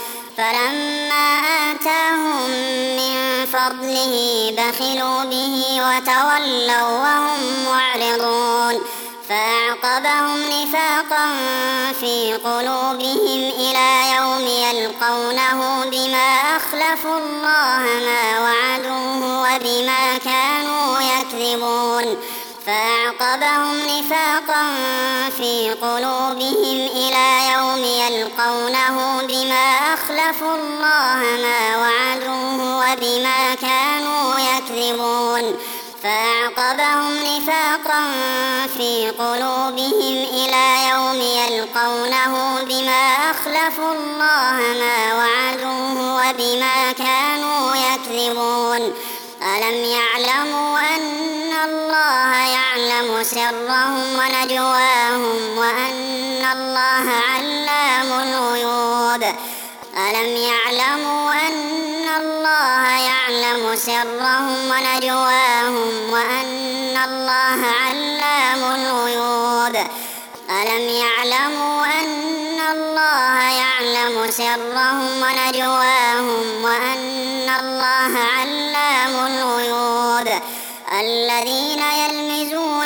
فلما آتاهم من فضله بخلوا به وتولوا وهم معرضون فأعقبهم نفاقا في قلوبهم إلى يوم يلقونه بما أخلفوا الله ما وعدوه وبما كانوا يكذبون فأعقبهم نفاقا في قلوبهم إلى يوم يلقونه بما أخلفوا الله ما وعدوه وبما كانوا يكذبون فأعقبهم نفاقا في قلوبهم إلى يوم يلقونه بما أخلفوا الله ما وعدوه وبما كانوا يكذبون ألم يعلموا أن الله يعلم سرهم ونجواهم وأن الله علام الغيوب ألم يعلموا أن الله يعلم سرهم ونجواهم وأن الله علام الغيوب ألم يعلموا أن الله يعلم سرهم ونجواهم وأن الله علام الغيوب الذين يلمزون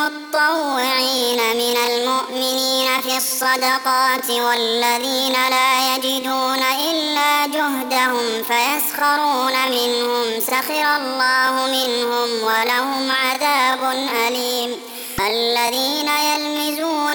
المطوعين من المؤمنين في الصدقات والذين لا يجدون إلا جهدهم فيسخرون منهم سخر الله منهم ولهم عذاب أليم الذين يلمزون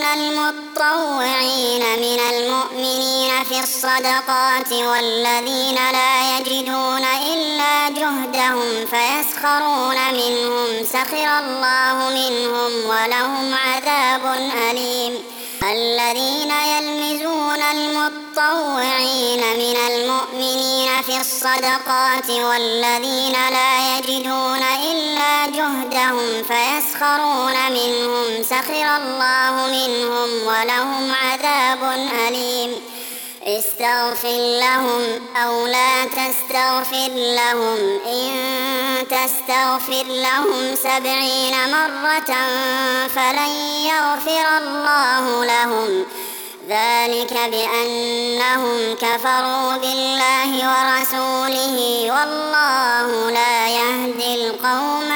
المطوعين من المؤمنين في الصدقات والذين لا يجدون إلا جهدهم فيسخرون منهم سخر الله منهم ولهم عذاب أليم الذين يلمزون المطوعين من المؤمنين في الصدقات والذين لا يجدون إلا جهدهم فيسخرون منهم سخر الله منهم ولهم عذاب أليم استغفر لهم أو لا تستغفر لهم إن تستغفر لهم سبعين مرة فلن يغفر الله لهم ذلك بأنهم كفروا بالله ورسوله والله لا يهدي القوم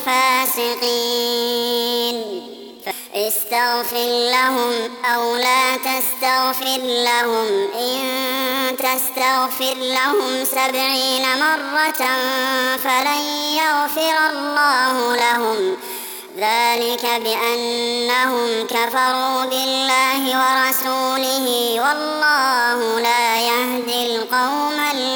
الفاسقين استغفر لهم أو لا تستغفر لهم إن تستغفر لهم سبعين مرة فلن يغفر الله لهم ذلك بأنهم كفروا بالله ورسوله والله لا يهدي القوم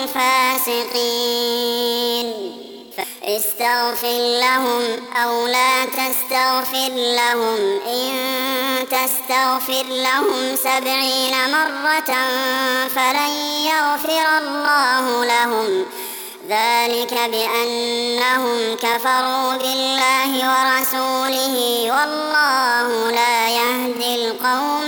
الفاسقين استغفر لهم أو لا تستغفر لهم إن تستغفر لهم سبعين مرة فلن يغفر الله لهم ذلك بأنهم كفروا بالله ورسوله والله لا يهدي القوم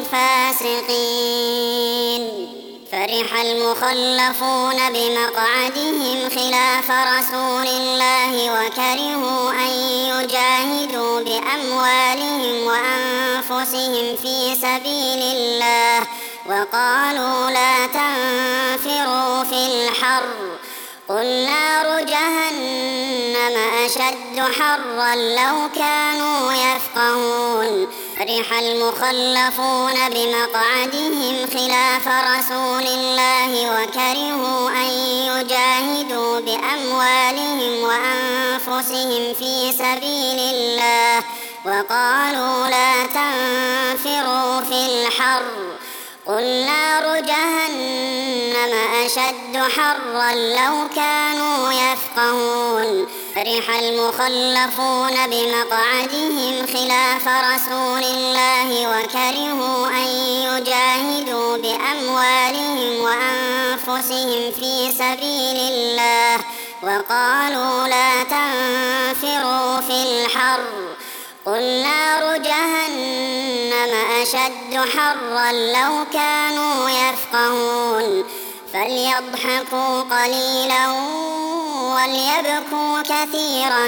الفاسقين فرح المخلفون بمقعدهم خلاف رسول الله وكرهوا أن يجاهدوا بأموالهم وأنفسهم في سبيل الله وقالوا لا تنفروا في الحر قل نار جهنم أشد حرا لو كانوا يفقهون فرح المخلفون بمقعدهم خلاف رسول الله وكرهوا أن يجاهدوا بأموالهم وأنفسهم في سبيل الله وقالوا لا تنفروا في الحر قل نار جهنم أشد حرا لو كانوا يفقهون فرح المخلفون بمقعدهم خلاف رسول الله وكرهوا أن يجاهدوا بأموالهم وأنفسهم في سبيل الله وقالوا لا تنفروا في الحر قل نار جهنم أشد حرا لو كانوا يفقهون فليضحكوا قليلا وليبكوا كثيرا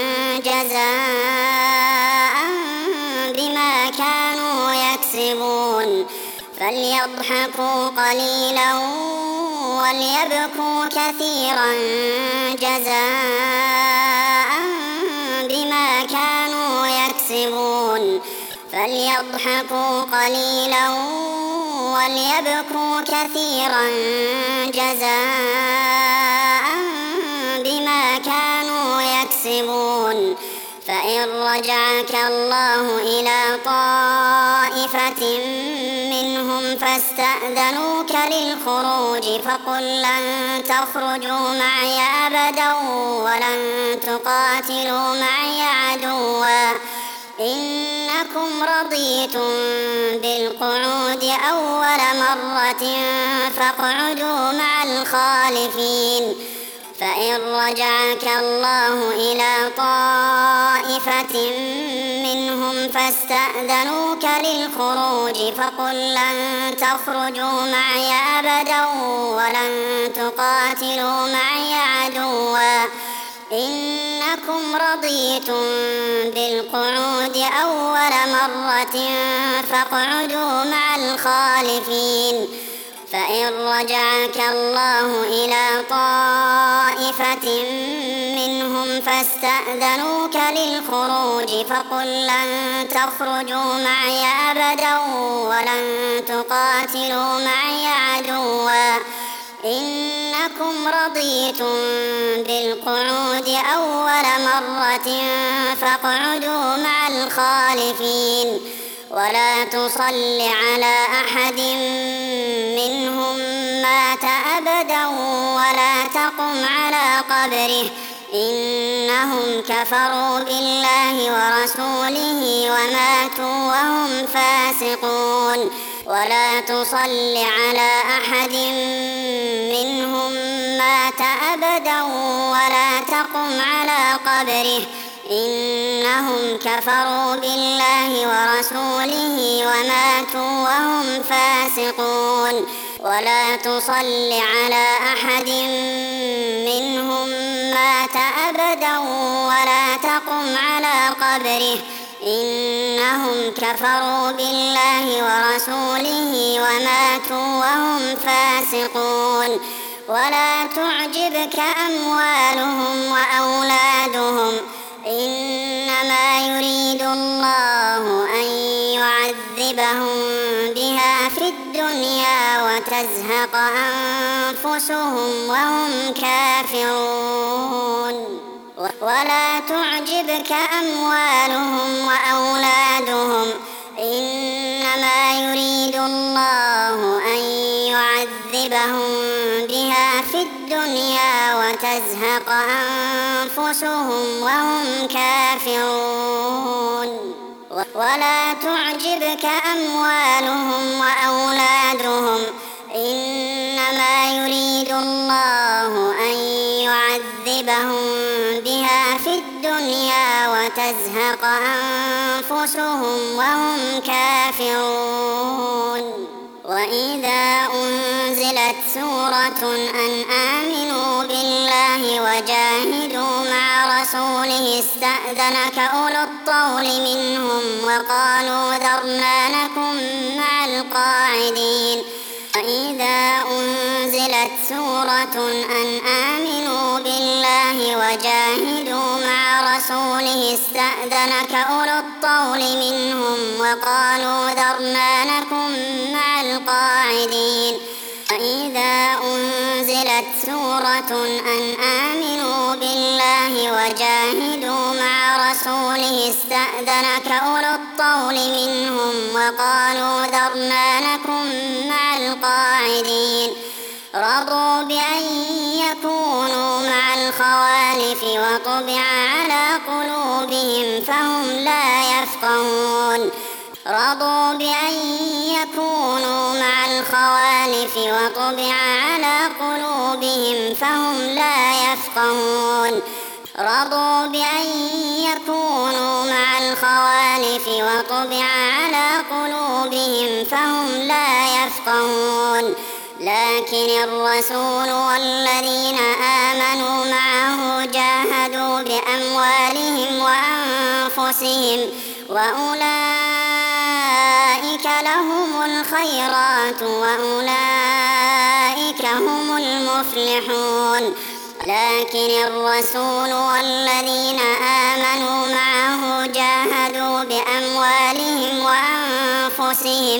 جزاء بما كانوا يكسبون فليضحكوا قليلا وليبكوا كثيرا جزاء بما كانوا يكسبون فليضحكوا قليلا وليبكوا كثيرا جزاء بما كانوا يكسبون فإن رجعك الله إلى طائفة منهم فاستأذنوك للخروج فقل لن تخرجوا معي أبدا ولن تقاتلوا معي عدوا إنكم رضيتم بالقعود أول مرة فاقعدوا مع الخالفين فإن رجعك الله إلى طائفة منهم فاستأذنوك للخروج فقل لن تخرجوا معي أبدا ولن تقاتلوا معي عدوا إنكم رضيتم بالقعود أول مرة فاقعدوا مع الخالفين فإن رجعك الله إلى طائفة منهم فاستأذنوك للخروج فقل لن تخرجوا معي أبدا ولن تقاتلوا معي عدوا إنكم رضيتم بالقعود أول مرة فاقعدوا مع الخالفين ولا تصل على أحد منهم مات أبدا ولا تقم على قبره إنهم كفروا بالله ورسوله وماتوا وهم فاسقون ولا تصل على أحد منهم مات أبدا ولا تقم على قبره إنهم كفروا بالله ورسوله وماتوا وهم فاسقون ولا تصل على أحد منهم مات أبدا ولا تقم على قبره إنهم كفروا بالله ورسوله وماتوا وهم فاسقون ولا تعجبك أموالهم وأولادهم إنما يريد الله أن يعذبهم بها في الدنيا وتزهق أنفسهم وهم كافرون ولا تعجبك أموالهم وأولادهم إنما يريد الله أن يعذبهم بها في الدنيا وتزهق أنفسهم وهم كافرون ولا تعجبك أموالهم وأولادهم إنما يريد الله أن يعذبهم بها في الدنيا وتزهق أنفسهم وهم كافرون وإذا أنزلت سورة أن آمنوا بالله وجاهدوا مع رسوله استأذنك أولو الطول منهم وقالوا ذرنا نكن مع القاعدين وإذا أنزلت سورة أن آمنوا بالله وجاهدوا مع رسوله استأذنك أولو الطول منهم وقالوا ذرنا نكن مع القاعدين وإذا أنزلت سورة أن آمنوا بالله وجاهدوا مع رسوله استأذنك أولو الطول منهم وقالوا ذرنا نكن مع القاعدين رضوا بأن يكونوا مع الخوالف وطبع على قلوبهم فهم لا يفقهون رضوا بأن يكونوا مع الخوالف وطبع على قلوبهم فهم لا يفقهون رضوا بأن يكونوا مع الخوالف وطبع على قلوبهم فهم لا يفقهون لكن الرسول والذين آمنوا معه جاهدوا بأموالهم وأنفسهم وأولئك لهم الخيرات وأولئك هم المفلحون لكن الرسول والذين آمنوا معه جاهدوا بأموالهم وأنفسهم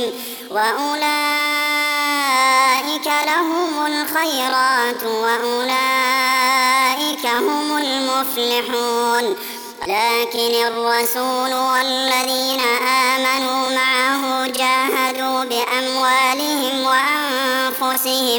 وأولئك لهم الخيرات وأولئك هم المفلحون لكن الرسول والذين آمنوا معه جاهدوا بأموالهم وأنفسهم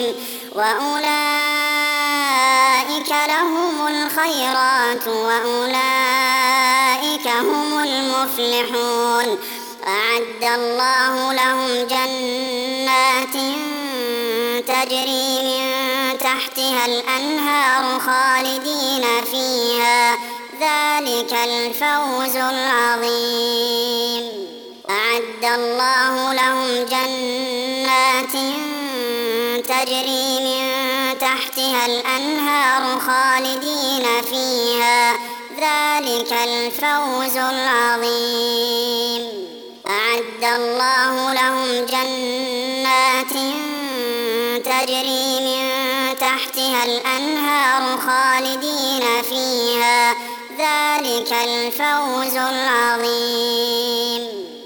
وأولئك لهم الخيرات وأولئك هم المفلحون أعد الله لهم جنات تجري من تحتها الأنهار خالدين فيها ذلك الفوز العظيم أعد الله لهم جنات تجري من تحتها الأنهار خالدين فيها ذلك الفوز العظيم أعد الله لهم جنات تجري من تحتها الأنهار خالدين فيها ذلك الفوز العظيم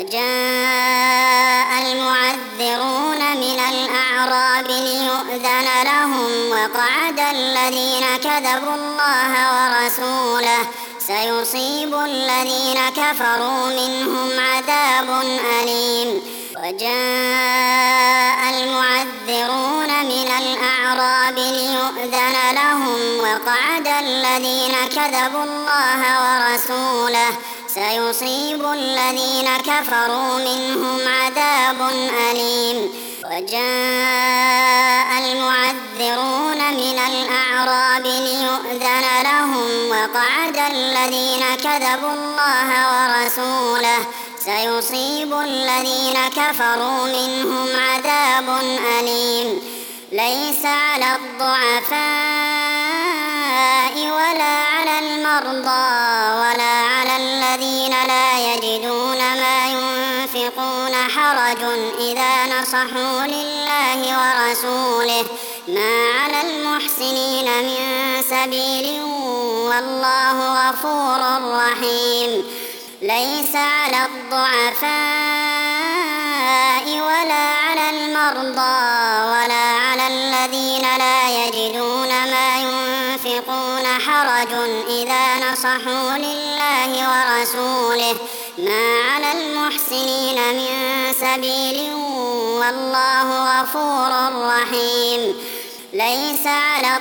وجاء المعذرون من الأعراب ليؤذن لهم وقعد الذين كذبوا الله ورسوله سيصيب الذين كفروا منهم عذاب أليم وجاء المعذرون من الأعراب ليؤذن لهم وقعد الذين كذبوا الله ورسوله سيصيب الذين كفروا منهم عذاب أليم. وجاء المعذرون من الأعراب ليؤذن لهم وقعد الذين كذبوا الله ورسوله سيصيب الذين كفروا منهم عذاب أليم. ليس على الضعفاء ولا على المرضى ولا على الذين لا يجدون ما ينفقون حرج إذا نصحوا لله ورسوله ما على المحسنين من سبيل والله غفور رحيم. ليس على الضعفاء ولا على المرضى ولا على الذين لا يجدون ما ينفقون حرج إذا نصحوا لله ورسوله ما على المحسنين من سبيل والله غفور رحيم. ليس على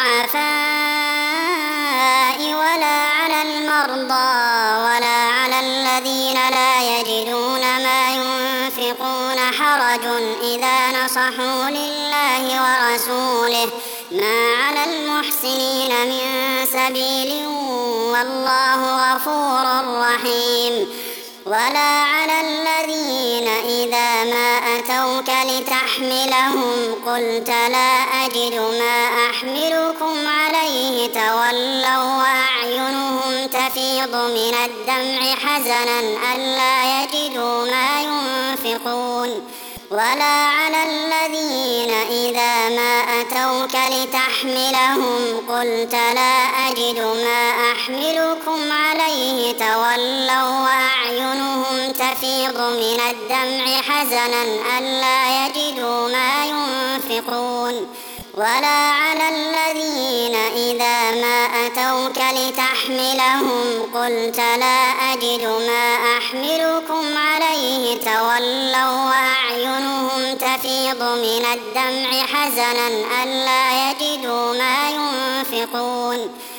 الضعفاء ولا على المرضى ولا على الذين لا يجدون ما ينفقون حرج إذا نصحوا لله ورسوله ما على المحسنين من سبيل والله غفور رحيم. ولا على الذين إذا ما أتوك لتحملهم قلت لا أجد ما أحملكم عليه تولوا وأعينهم تفيض من الدمع حزنا ألا يجدوا ما ينفقون. ولا على الذين إذا ما أتوك لتحملهم قلت لا أجد ما أحملكم عليه تولوا وأعينهم تفيض من الدمع حزنا ألا يجدوا ما ينفقون. ولا على الذين إذا ما أتوك لتحملهم قلت لا أجد ما أحملكم عليه تولوا وأعينهم تفيض من الدمع حزنا ألا يجدوا ما ينفقون.